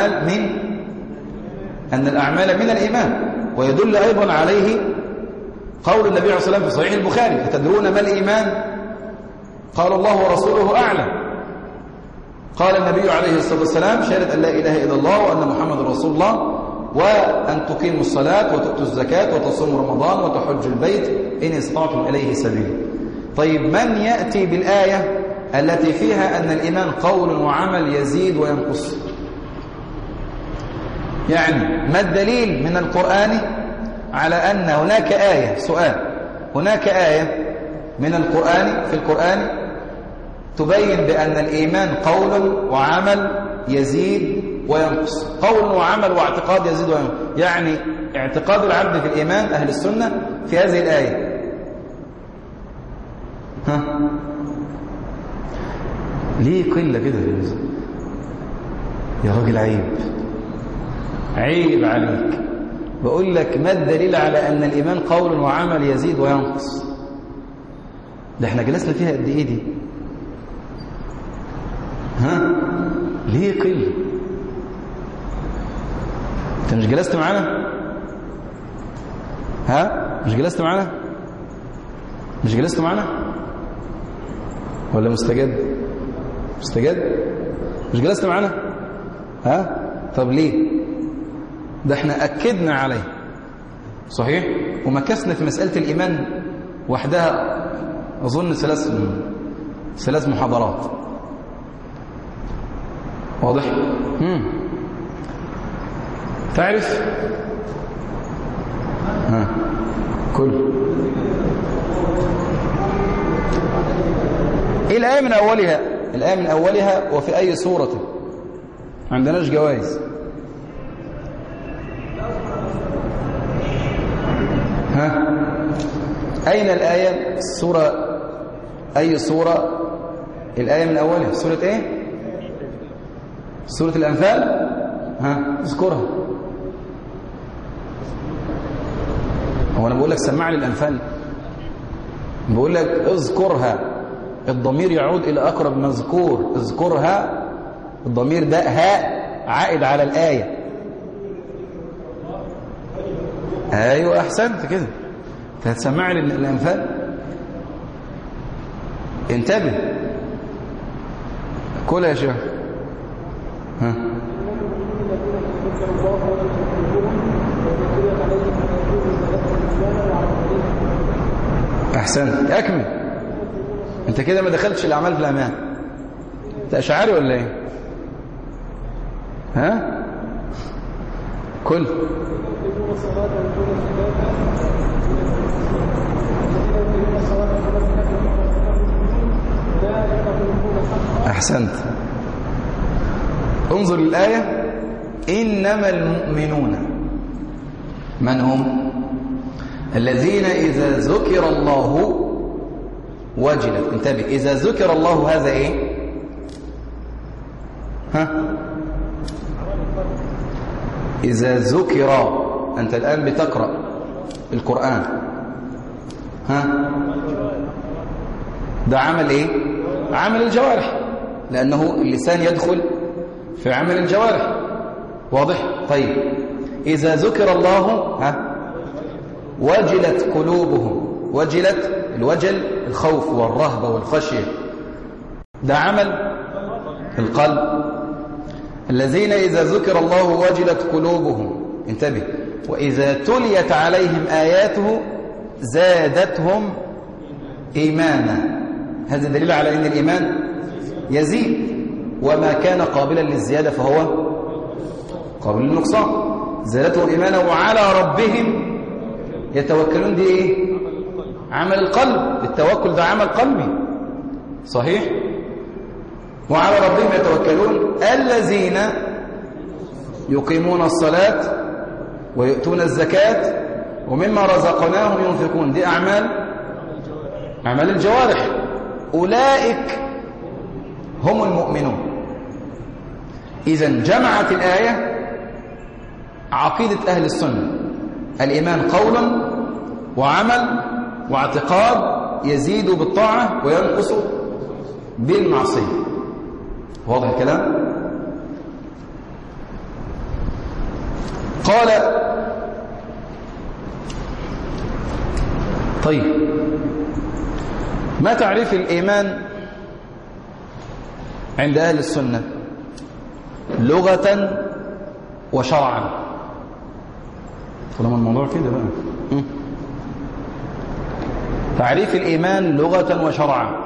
الأعمال من الإيمان. ويدل أيضا عليه قول النبي عليه الصلاة والسلام في صحيح البخاري: أتدرون ما الإيمان؟ قال الله ورسوله أعلم. قال النبي عليه الصلاة والسلام: شهادة أن لا إله إلا الله وأن محمد رسول الله، وأن تقيموا الصلاة وتؤتوا الزكاة وتصوموا رمضان وتحجوا البيت إن استطعتم إليه سبيلا. طيب، من يأتي بالآية التي فيها أن الإيمان قول وعمل يزيد وينقص؟ يعني ما الدليل من القرآن على أن هناك آية؟ سؤال: هناك آية من القرآن في القرآن تبين بأن الإيمان قول وعمل يزيد وينقص، قول وعمل واعتقاد يزيد وينقص، يعني اعتقاد العبد في الإيمان أهل السنة في هذه الآية. ليه قلة كده يا راجل؟ عيب عليك. بقول لك ما الدليل على أن الإيمان قول وعمل يزيد وينقص؟ ده احنا جلسنا فيها قد ايه دي؟ ليه قلة؟ انت مش جلست معانا؟ مش جلست معانا ولا مستجد؟ مش جلست معانا؟ طب ليه؟ ده احنا أكدنا عليه، صحيح؟ ومكسنا في مسألة الإيمان وحدها أظن ثلاث محاضرات. واضح؟ تعرف؟ كل الآية من أولها وفي أي سورة؟ ما عندناش جوائز. أين الآية؟ السورة، أي سورة الآية من أولها؟ سورة إيه؟ سورة الأنفال. اذكرها. هو أنا بقول لك سمع لي الأنفال؟ بقول لك اذكرها. الضمير يعود إلى أقرب مذكور. اذكرها، الضمير ده هاء عائد على الآية. أيوة، أحسنت كده. هتسمع لي الأنفال؟ انتبه. كلها يا شيخ. أحسنت، أكمل. أنت كده ما دخلتش الأعمال في الأمان. أنت أشعري ولا إيه؟ كل أحسنت. انظر الآية: إنما المؤمنون من هم؟ الذين إذا ذكر الله وجلت. انتبه، إذا ذكر الله هذا إيه؟ إذا ذكر. أنت الآن بتقرأ القرآن. ده عمل إيه؟ عمل الجوارح. لأنه اللسان يدخل في عمل الجوارح. واضح؟ طيب إذا ذكر الله وجلت قلوبهم. وجلت، الوجل الخوف والرهبة والخشية، ده عمل القلب. الذين إذا ذكر الله وجلت قلوبهم، انتبه، وإذا تليت عليهم آياته زادتهم إيمانا. هذا دليل على أن الإيمان يزيد، وما كان قابلا للزيادة فهو قابل للنقصان. زادتهم إيمانا وعلى ربهم يتوكلون. دي إيه؟ عمل القلب. التوكل ده عمل قلبي، صحيح؟ وعلى ربهم يتوكلون الذين يقيمون الصلاة ويؤتون الزكاة ومما رزقناهم ينفقون. دي أعمال الجوارح. أولئك هم المؤمنون. إذن جمعت الآية عقيدة أهل السنة: الإيمان قولا وعمل واعتقاد، يزيد بالطاعة وينقص بالمعصية. واضح الكلام؟ قال: طيب ما تعريف الإيمان عند أهل السنة لغة وشرعا؟ طالما الموضوع كده بقى، تعريف الإيمان لغة وشرعا.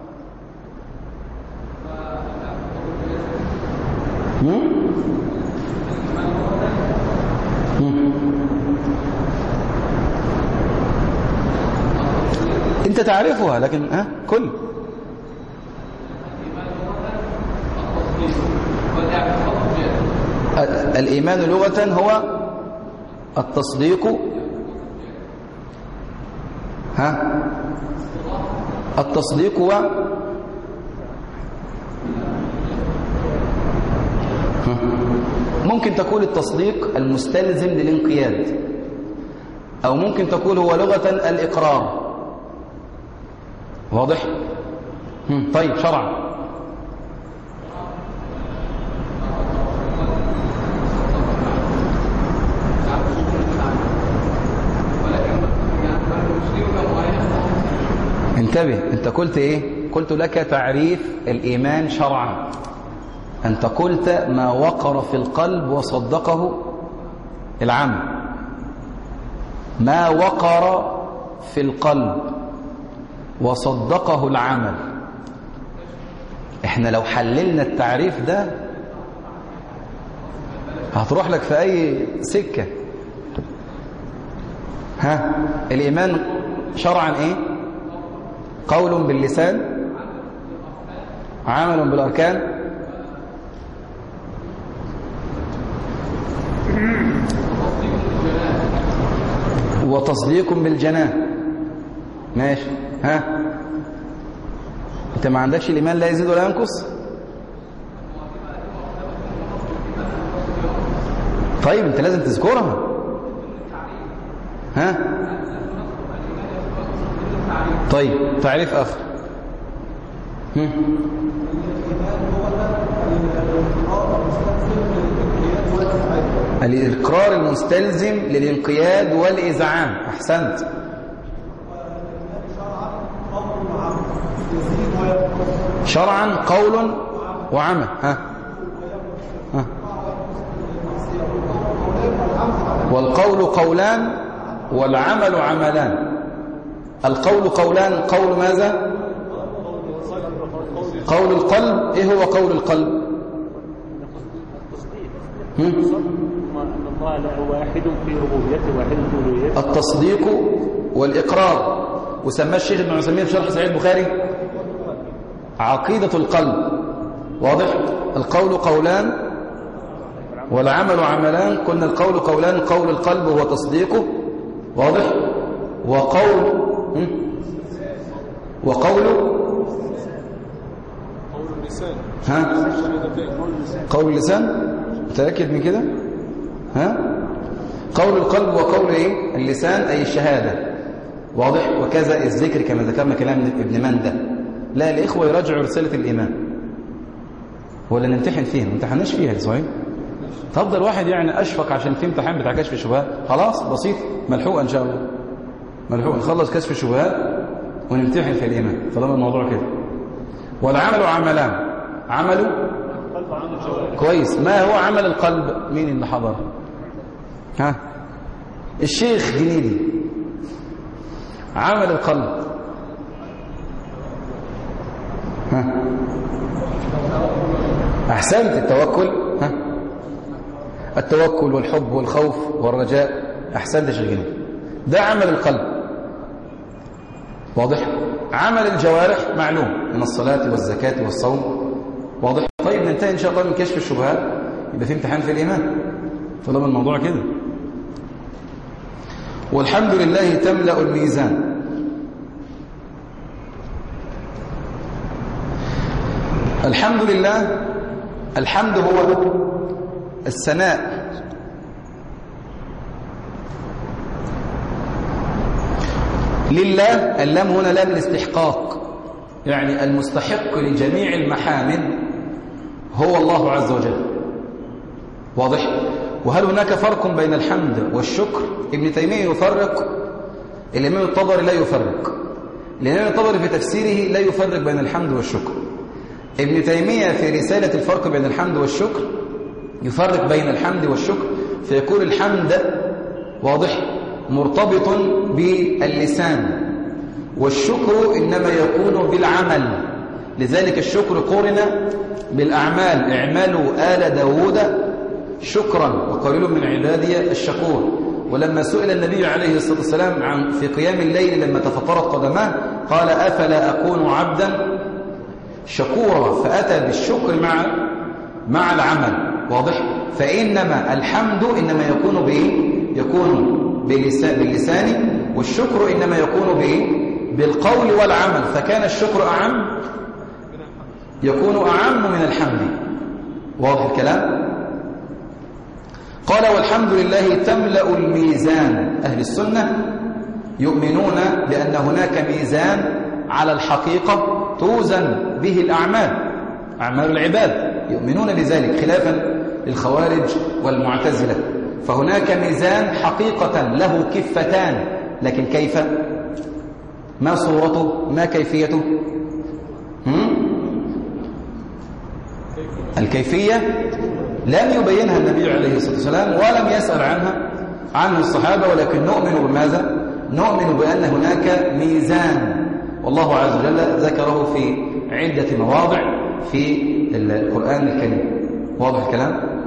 انت تعرفها لكن كل الإيمان لغة هو التصديق التصديق ممكن تقول التصديق المستلزم للانقياد، أو ممكن تقول هو لغة الإقرار. واضح؟ طيب شرعا. انتبه، انت قلت ايه؟ قلت لك تعريف الإيمان شرعا. أنت قلت ما وقر في القلب وصدقه العمل. ما وقر في القلب وصدقه العمل. احنا لو حللنا التعريف ده هتروح لك في أي سكة. الإيمان شرعا ايه؟ قول باللسان، عمل بالأركان، وتصديق بالجنان. ماشي. انت ما عندكش الإيمان لا يزيد ولا ينقص؟ طيب انت لازم تذكرها. طيب تعريف آخر. الإقرار المستلزم للانقياد والإذعان. أحسنت. شرعا قول وعمل. والقول قولان والعمل عملان. القول قولان. قول ماذا؟ قول القلب. ايه هو قول القلب؟ واحد في ربوبيته واحد في ألوهيته. التصديق والإقرار، وسماه الشيخ ابن عثيمين في شرح صحيح البخاري عقيدة القلب. واضح؟ القول قولان والعمل عملان. قلنا القول قولان، قول القلب هو تصديقه. واضح؟ وقول اللسان. قول اللسان. متأكد من كده؟ قول القلب وقول ايه؟ اللسان أي الشهادة. واضح؟ وكذا الذكر كما ذكرنا كلام ابن مندة. لا، الإخوة يراجعوا رسالة الإيمان. ولا نمتحن فيها؟ ما امتحناش فيها دي صحيح. تفضل واحد يعني اشفق عشان في امتحان بتاع كشف الشبهات، خلاص بسيط ملحوقه ان شاء الله، ملحوقه نخلص كشف الشبهات ونمتحن في الايمان طالما الموضوع كده. والعمل عملان، عمله كويس. ما هو عمل القلب؟ مين اللي حضر؟ ها الشيخ جنيدي. عمل القلب ها احسنت. التوكل، ها التوكل والحب والخوف والرجاء، احسنت يا شيخ جنيدي، ده عمل القلب. واضح؟ عمل الجوارح معلوم من الصلاة والزكاة والصوم. واضح؟ طيب ننتهي ان شاء الله من كشف الشبهات، يبقى في امتحان في الايمان. طالما الموضوع كده. والحمد لله تملأ الميزان. الحمد لله، الحمد هو الثناء لله. اللام هنا لام الاستحقاق، يعني المستحق لجميع المحامد هو الله عز وجل. واضح؟ وهل هناك فرق بين الحمد والشكر؟ ابن تيمية يفرق، الإمام الطبري لا يفرق. الإمام الطبري في تفسيره لا يفرق بين الحمد والشكر. ابن تيمية في رسالة الفرق بين الحمد والشكر يفرق بين الحمد والشكر، فيقول الحمد واضح مرتبط باللسان، والشكر إنما يكون بالعمل. لذلك الشكر قرن بالأعمال. اعملوا آل داود شكرا وقليل من عبادي الشكور. ولما سئل النبي عليه الصلاة والسلام عن في قيام الليل لما تفطرت قدماه قال أفلا أكون عبدا شكورا، فأتى بالشكر مع العمل. واضح؟ فإنما الحمد إنما يكون بإيه؟ يكون باللسان، والشكر إنما يكون بإيه؟ بالقول والعمل. فكان الشكر أعم، يكون أعم من الحمد. واضح الكلام؟ قال والحمد لله تملأ الميزان. أهل السنة يؤمنون بأن هناك ميزان على الحقيقة توزن به الأعمال، أعمال العباد، يؤمنون بذلك خلافا للخوارج والمعتزلة. فهناك ميزان حقيقة له كفتان، لكن كيف؟ ما صورته؟ ما كيفيته؟ الكيفية لم يبينها النبي عليه الصلاة والسلام ولم يسأل عنه الصحابة، ولكن نؤمن بماذا؟ نؤمن بأن هناك ميزان، والله عز وجل ذكره في عدة مواضع في القرآن الكريم. واضح الكلام؟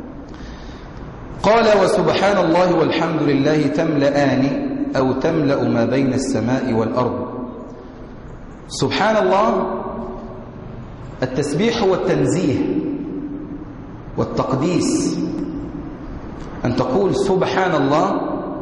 قال وسبحان الله والحمد لله تملأان أو تملأ ما بين السماء والأرض. سبحان الله التسبيح هو التنزيه والتقديس. أن تقول سبحان الله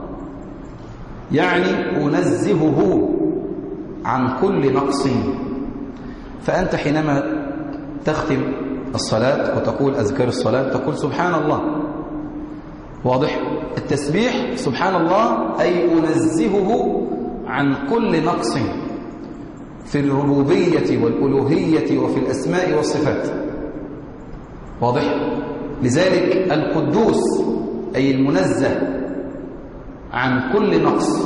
يعني أنزهه عن كل نقص. فأنت حينما تختم الصلاة وتقول أذكار الصلاة تقول سبحان الله. واضح؟ التسبيح سبحان الله أي أنزهه عن كل نقص في الربوبية والألوهية وفي الأسماء والصفات. واضح؟ لذلك القدوس أي المنزه عن كل نقص.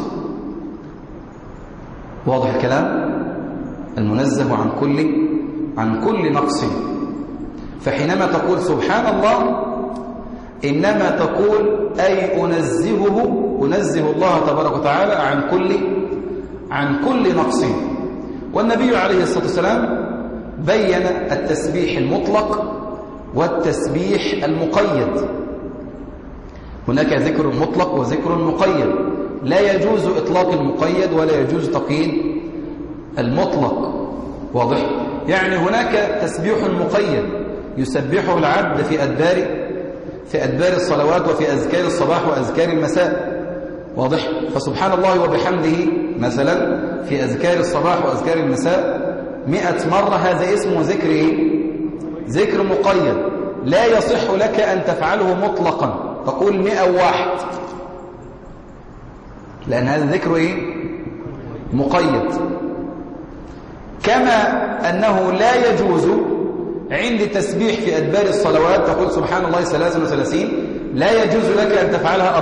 واضح الكلام؟ المنزه عن كل نقص. فحينما تقول سبحان الله إنما تقول أي أنزه الله تبارك وتعالى عن كل نقص. والنبي عليه الصلاة والسلام بين التسبيح المطلق والتسبيح المقيد. هناك ذكر مطلق وذكر مقيد، لا يجوز إطلاق المقيد ولا يجوز تقييد المطلق. واضح؟ يعني هناك تسبيح مقيد يسبحه العبد في أدبار الصلوات وفي أذكار الصباح وأذكار المساء. واضح؟ فسبحان الله وبحمده مثلا في أذكار الصباح وأذكار المساء 100 مرة، هذا اسمه ذكر إيه؟ ذكر مقيد. لا يصح لك أن تفعله مطلقا تقول 101، لأن هذا ذكر إيه؟ مقيد. كما أنه لا يجوز عند التسبيح في أدبار الصلوات تقول سبحان الله 33، لا يجوز لك أن تفعلها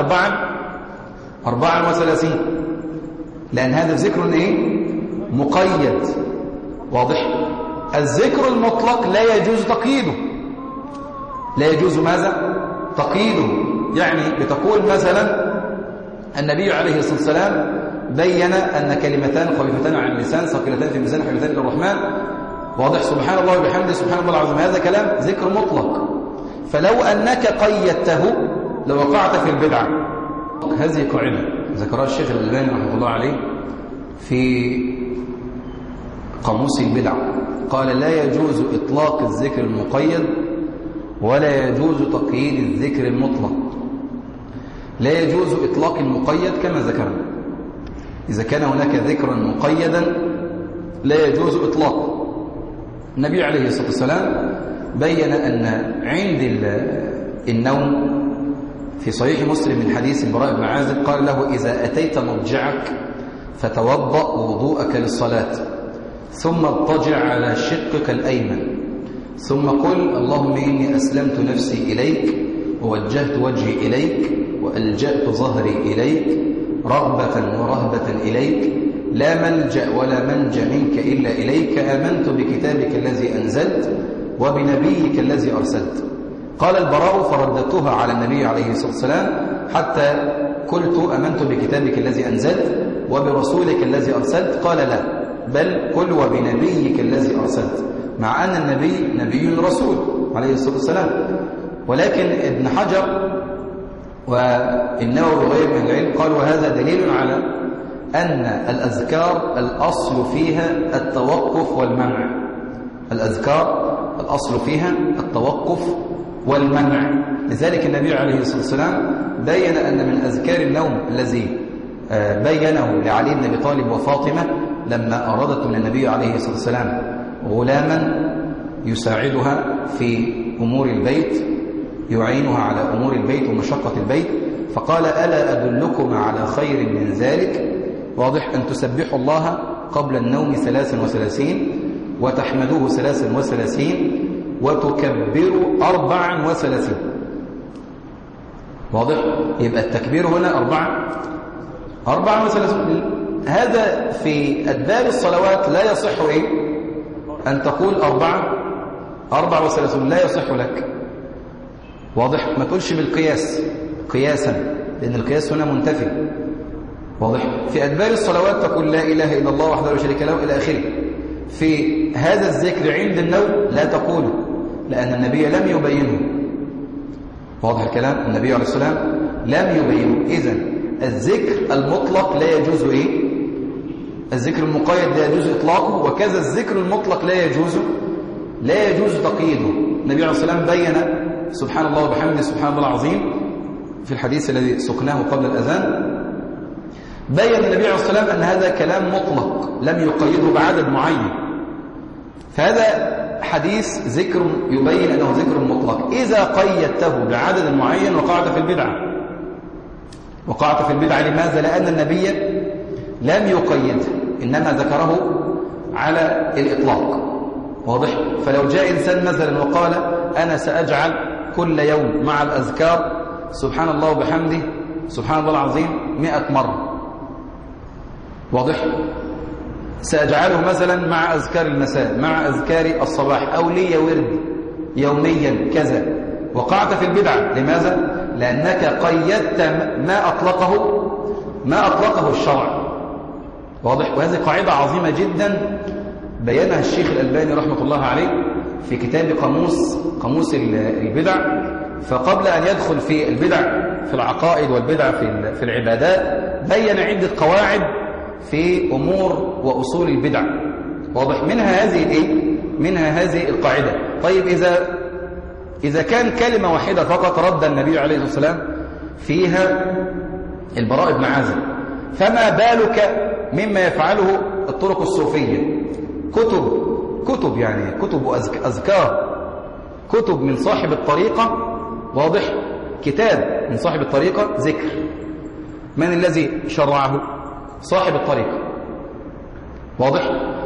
34، لأن هذا ذكر مقيد. واضح؟ الذكر المطلق لا يجوز تقييده، لا يجوز ماذا؟ تقييده. يعني بتقول مثلا النبي عليه الصلاة والسلام بين أن كلمتان خفيفتان على اللسان ثقيلتان في الميزان حبيبتان إلى الرحمن. واضح؟ سبحان الله وبحمده سبحان الله العظيم، هذا كلام ذكر مطلق. فلو أنك قيدته لوقعت في البدعة. هذه قاعدة ذكرها الشيخ الألباني رحمه الله عليه في قاموس البدع، قال لا يجوز إطلاق الذكر المقيد ولا يجوز تقييد الذكر المطلق. لا يجوز إطلاق المقيد كما ذكرنا، إذا كان هناك ذكرا مقيدا لا يجوز إطلاقه. النبي عليه الصلاة والسلام بين أن عند النوم في صحيح مسلم من حديث البراء بن عازب قال له إذا أتيت مضجعك فتوضأ وضوءك للصلاة ثم اضطجع على شقك الأيمن ثم قل اللهم إني أسلمت نفسي إليك ووجهت وجهي إليك وألجأت ظهري إليك رغبة ورهبة إليك لا ملجأ ولا منجى منك إلا إليك آمنت بكتابك الذي أنزلت وبنبيك الذي أرسلت. قال البراء فرددتها على النبي عليه الصلاة والسلام حتى قلت آمنت بكتابك الذي أنزلت وبرسولك الذي أرسلت، قال لا بل قل وبنبيك الذي أرسلت، مع أن النبي نبي رسول عليه الصلاة والسلام. ولكن ابن حجر والنووي وغيره من العلم قالوا هذا دليل على أن الأذكار الأصل فيها التوقف والمنع. الأذكار الأصل فيها التوقف والمنع، لذلك النبي عليه الصلاة والسلام بين أن من أذكار النوم الذي بينه لعلي بن أبي طالب وفاطمة لما أرادت من النبي عليه الصلاة والسلام غلاما يساعدها في أمور البيت، يعينها على أمور البيت ومشقة البيت، فقال ألا أدلكم على خير من ذلك؟ واضح؟ أن تسبحوا الله قبل النوم 33 وتحمدوه 33 وتكبروا 34. واضح؟ يبقى التكبير هنا 34. هذا في أدبار الصلوات لا يصح أن تقول 34 لا يصح لك. واضح؟ ما تقولش بالقياس قياسا، لأن القياس هنا منتفي. واضح؟ في أدبار الصلوات تقول لا إله إلا الله وحده لا شريك له إلى آخره. في هذا الذكر عند النوم لا تقوله، لأن النبي لم يبينه. واضح الكلام؟ النبي عليه الصلاة والسلام لم يبينه. إذن الذكر المطلق لا يجوز الذكر المقيد لا يجوز إطلاقه، وكذا الذكر المطلق لا يجوز تقييده. النبي عليه الصلاة والسلام بين سبحان الله وبحمده سبحان الله العظيم في الحديث الذي سقناه قبل الأذان، بين النبي عليه الصلاة والسلام أن هذا كلام مطلق لم يقيده بعدد معين. فهذا حديث ذكر يبين أنه ذكر مطلق. إذا قيدته بعدد معين وقعت في البدعة. لماذا؟ لأن النبي لم يقيده، إنما ذكره على الإطلاق. واضح؟ فلو جاء إنسان مثلا وقال أنا سأجعل كل يوم مع الأذكار سبحان الله وبحمده سبحان الله العظيم 100 مرة. واضح؟ سأجعله مثلا مع أذكار المساء مع أذكار الصباح أو لي ورد يوميا كذا، وقعت في البدعة. لماذا؟ لأنك قيدت ما أطلقه الشرع. واضح؟ وهذه قاعدة عظيمة جدا بينها الشيخ الألباني رحمة الله عليه في كتاب قاموس البدع. فقبل أن يدخل في البدع في العقائد والبدع في العبادات بين عدة قواعد في أمور وأصول البدع. واضح؟ منها هذه القاعدة. طيب إذا كان كلمة واحدة فقط رد النبي عليه الصلاة والسلام فيها البراء بن عازب، فما بالك مما يفعله الطرق الصوفية؟ كتب يعني كتب أذكار، كتب من صاحب الطريقة. واضح؟ كتاب من صاحب الطريقة ذكر. من الذي شرعه؟ صاحب الطريقة. واضح؟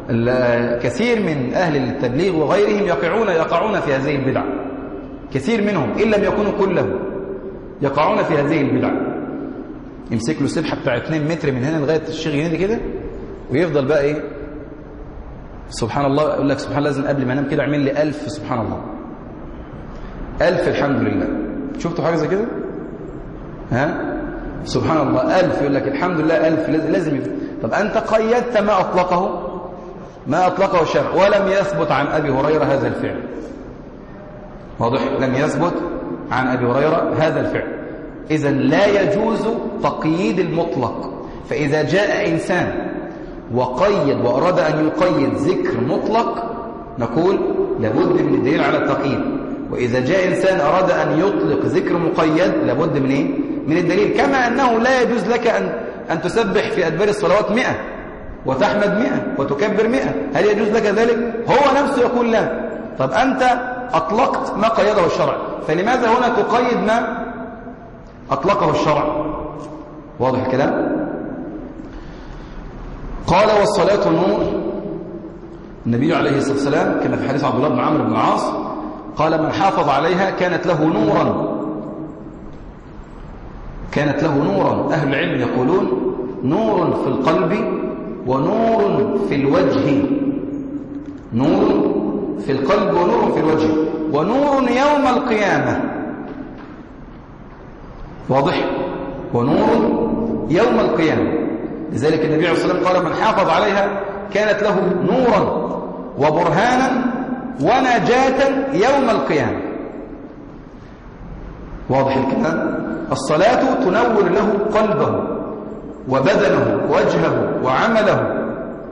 كثير من أهل التبليغ وغيرهم يقعون في هذه البدع، كثير منهم إن لم يكونوا كلهم يقعون في هذه البدع. يمسك له سبحة بتاع 2 متر من هنا لغاية الشيخ ينادي كده، ويفضل بقى إيه، سبحان الله، يقول لك سبحان الله لازم قبل ما انام كده اعمل لي 1000 سبحان الله، 1000 الحمد لله. شفتوا حاجة زي كده؟ ها؟ سبحان الله 1000، يقول لك الحمد لله 1000 لازم يفضل. طب أنت قيدت ما أطلقه الشرع، ولم يثبت عن أبي هريرة هذا الفعل. واضح؟ لم يثبت عن أبي هريرة هذا الفعل. إذا لا يجوز تقييد المطلق. فإذا جاء إنسان وقيد وأراد أن يقيد ذكر مطلق نقول لابد من الدليل على التقييد. وإذا جاء إنسان أراد أن يطلق ذكر مقيد لابد من إيه؟ من الدليل. كما أنه لا يجوز لك أن تسبح في أدبار الصلوات 100 وتحمد 100 وتكبر 100. هل يجوز لك ذلك؟ هو نفسه يقول لا. طب أنت أطلقت ما قيده الشرع، فلماذا هنا تقيد ما أطلقه الشرع؟ واضح الكلام؟ قال والصلاة نور. النبي عليه الصلاة والسلام كما في حديث عبد الله بن عمرو بن العاص قال من حافظ عليها كانت له نورا، كانت له نورا. أهل العلم يقولون نور في القلب ونور في الوجه، نور في القلب ونور في الوجه، ونور يوم القيامة. واضح؟ ونور يوم القيامة. لذلك النبي عليه الصلاة والسلام قال من حافظ عليها كانت له نورا وبرهانا ونجاة يوم القيامة. واضح الكلام؟ الصلاة تنور له قلبه وبدنه ووجهه وعمله،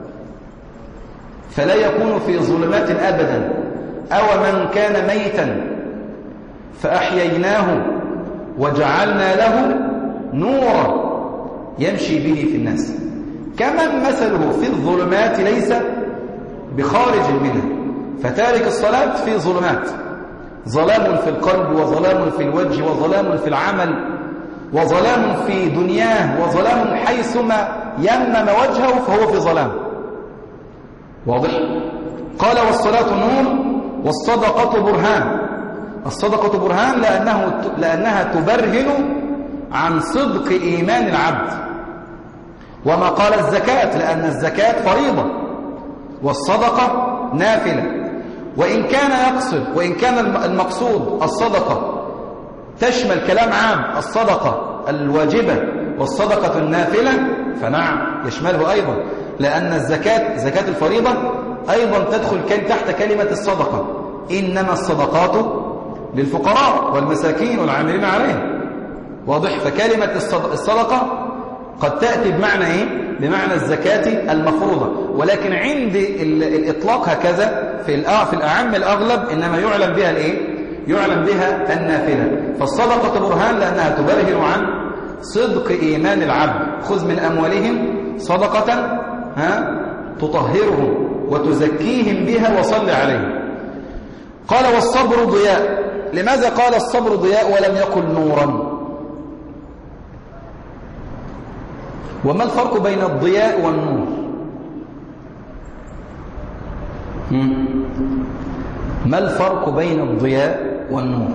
فلا يكون في ظلمات أبدا. أو من كان ميتا فأحييناه وجعلنا له نورا يمشي به في الناس، كمن مثله في الظلمات ليس بخارج منها. فتارك الصلاة في ظلمات، ظلام في القلب وظلام في الوجه وظلام في العمل وظلام في دنياه وظلام حيثما يمم وجهه فهو في ظلام. واضح؟ قال والصلاة نور والصدقة برهان. الصدقة برهان لأنها تبرهن عن صدق إيمان العبد. وما قال الزكاة لأن الزكاة فريضة والصدقة نافلة. وإن كان المقصود الصدقة تشمل كلام عام الصدقة الواجبة والصدقة النافلة، فنعم يشمله أيضا، لأن الزكاة زكاة الفريضة أيضا تدخل تحت كلمة الصدقة. إنما الصدقات للفقراء والمساكين والعاملين عليها. واضح؟ فكلمة الصدقة قد تأتي بمعنى إيه؟ بمعنى الزكاة المفروضة، ولكن عند الإطلاق هكذا في الأعم الأغلب إنما يعلم بها الإيه؟ يعلم بها النافلة. فالصدقة برهان لأنها تبرهن عن صدق إيمان العبد. خذ من أموالهم صدقة تطهرهم وتزكيهم بها وصل عليهم. قال والصبر ضياء. لماذا قال الصبر ضياء ولم يقل نورا؟ وما الفرق بين الضياء والنور؟ ما الفرق بين الضياء والنور؟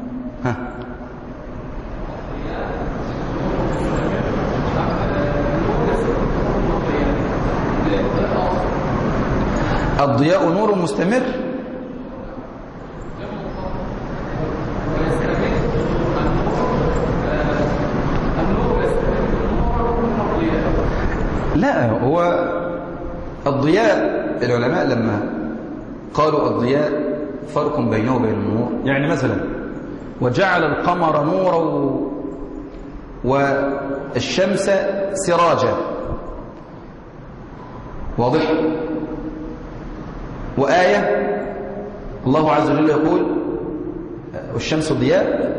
الضياء نور مستمر. لا، هو الضياء العلماء لما قالوا الضياء فرق بينه وبين النور، يعني مثلا وجعل القمر نورا والشمس سراجا. واضح؟ وآية الله عز وجل يقول والشمس ضياء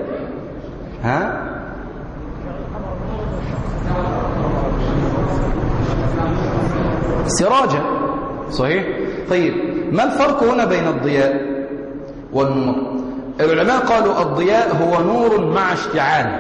سراجا. صحيح؟ طيب ما الفرق هنا بين الضياء والنور؟ العلماء قالوا الضياء هو نور مع اشتعال،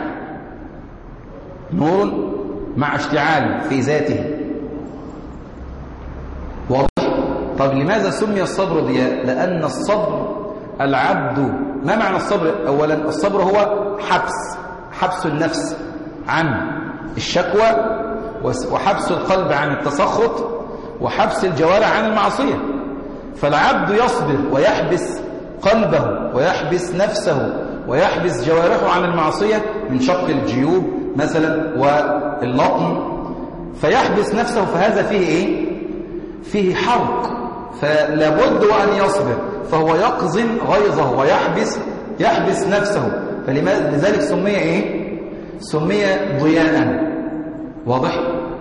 نور مع اشتعال في ذاته. واضح؟ طب لماذا سمي الصبر ضياء؟ لأن الصبر العبد، ما معنى الصبر؟ أولا الصبر هو حبس النفس عن الشكوى، وحبس القلب عن التسخط، وحبس الجوارح عن المعصية. فالعبد يصبر ويحبس قلبه ويحبس نفسه ويحبس جوارحه عن المعصية من شق الجيوب مثلا واللطم، فيحبس نفسه. فهذا فيه إيه؟ فيه حرق، فلابد أن يصبر، فهو يقزم غيظه ويحبس نفسه. فلذلك سمي إيه؟ سمي ضياء. واضح؟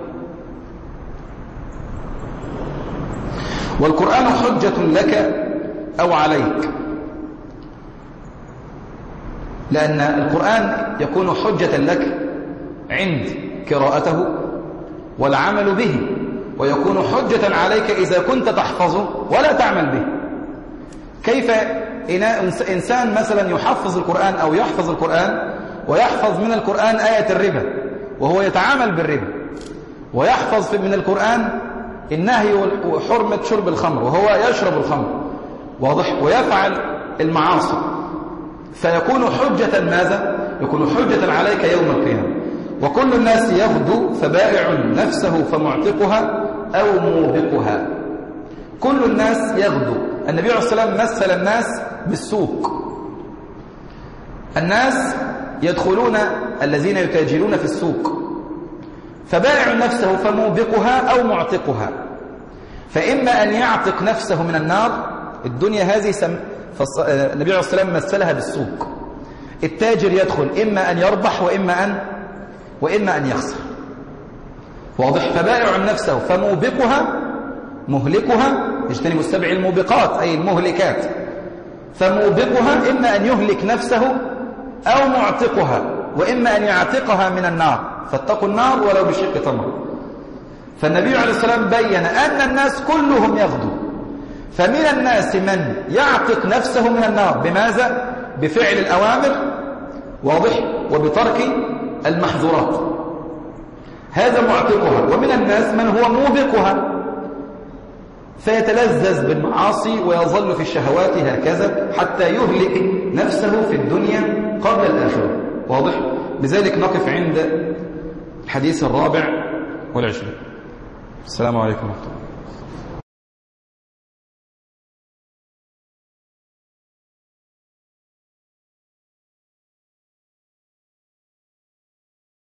والقرآن حجة لك أو عليك، لأن القرآن يكون حجة لك عند قراءته والعمل به، ويكون حجة عليك إذا كنت تحفظه ولا تعمل به. كيف إنسان مثلا يحفظ القرآن أو يحفظ القرآن ويحفظ من القرآن آية الربا وهو يتعامل بالربا، ويحفظ من القرآن النهي وحرمة شرب الخمر وهو يشرب الخمر، واضح، ويفعل المعاصي، فيكون حجة ماذا؟ يكون حجة عليك يوم القيامة. وكل الناس يغدو فبائع نفسه فمعتقها أو موبقها. كل الناس يغدو. النبي عليه الصلاة والسلام مثل الناس بالسوق. الناس يدخلون، الذين يتاجرون في السوق، فبائع نفسه فموبقها أو معتقها. فإما أن يعتق نفسه من النار، الدنيا هذه النبي عليه الصلاة والسلام مثلها بالسوق. التاجر يدخل إما أن يربح وإما أن يخسر، واضح. فبائع نفسه فموبقها، مهلكها، يجتنب السبع الموبقات أي المهلكات. فموبقها إما أن يهلك نفسه أو معتقها، وإما أن يعتقها من النار، فاتقوا النار ولو بشق تمر. فالنبي عليه الصلاة والسلام بين أن الناس كلهم يغدو، فمن الناس من يعتق نفسه من النار بماذا؟ بفعل الأوامر، واضح، وبترك المحظورات، هذا معتقها. ومن الناس من هو موبقها، فيتلذذ بالمعاصي ويظل في الشهوات هكذا حتى يهلك نفسه في الدنيا قبل الآخرة، واضح. بذلك نقف عند الحديث 24. السلام عليكم ورحمة الله.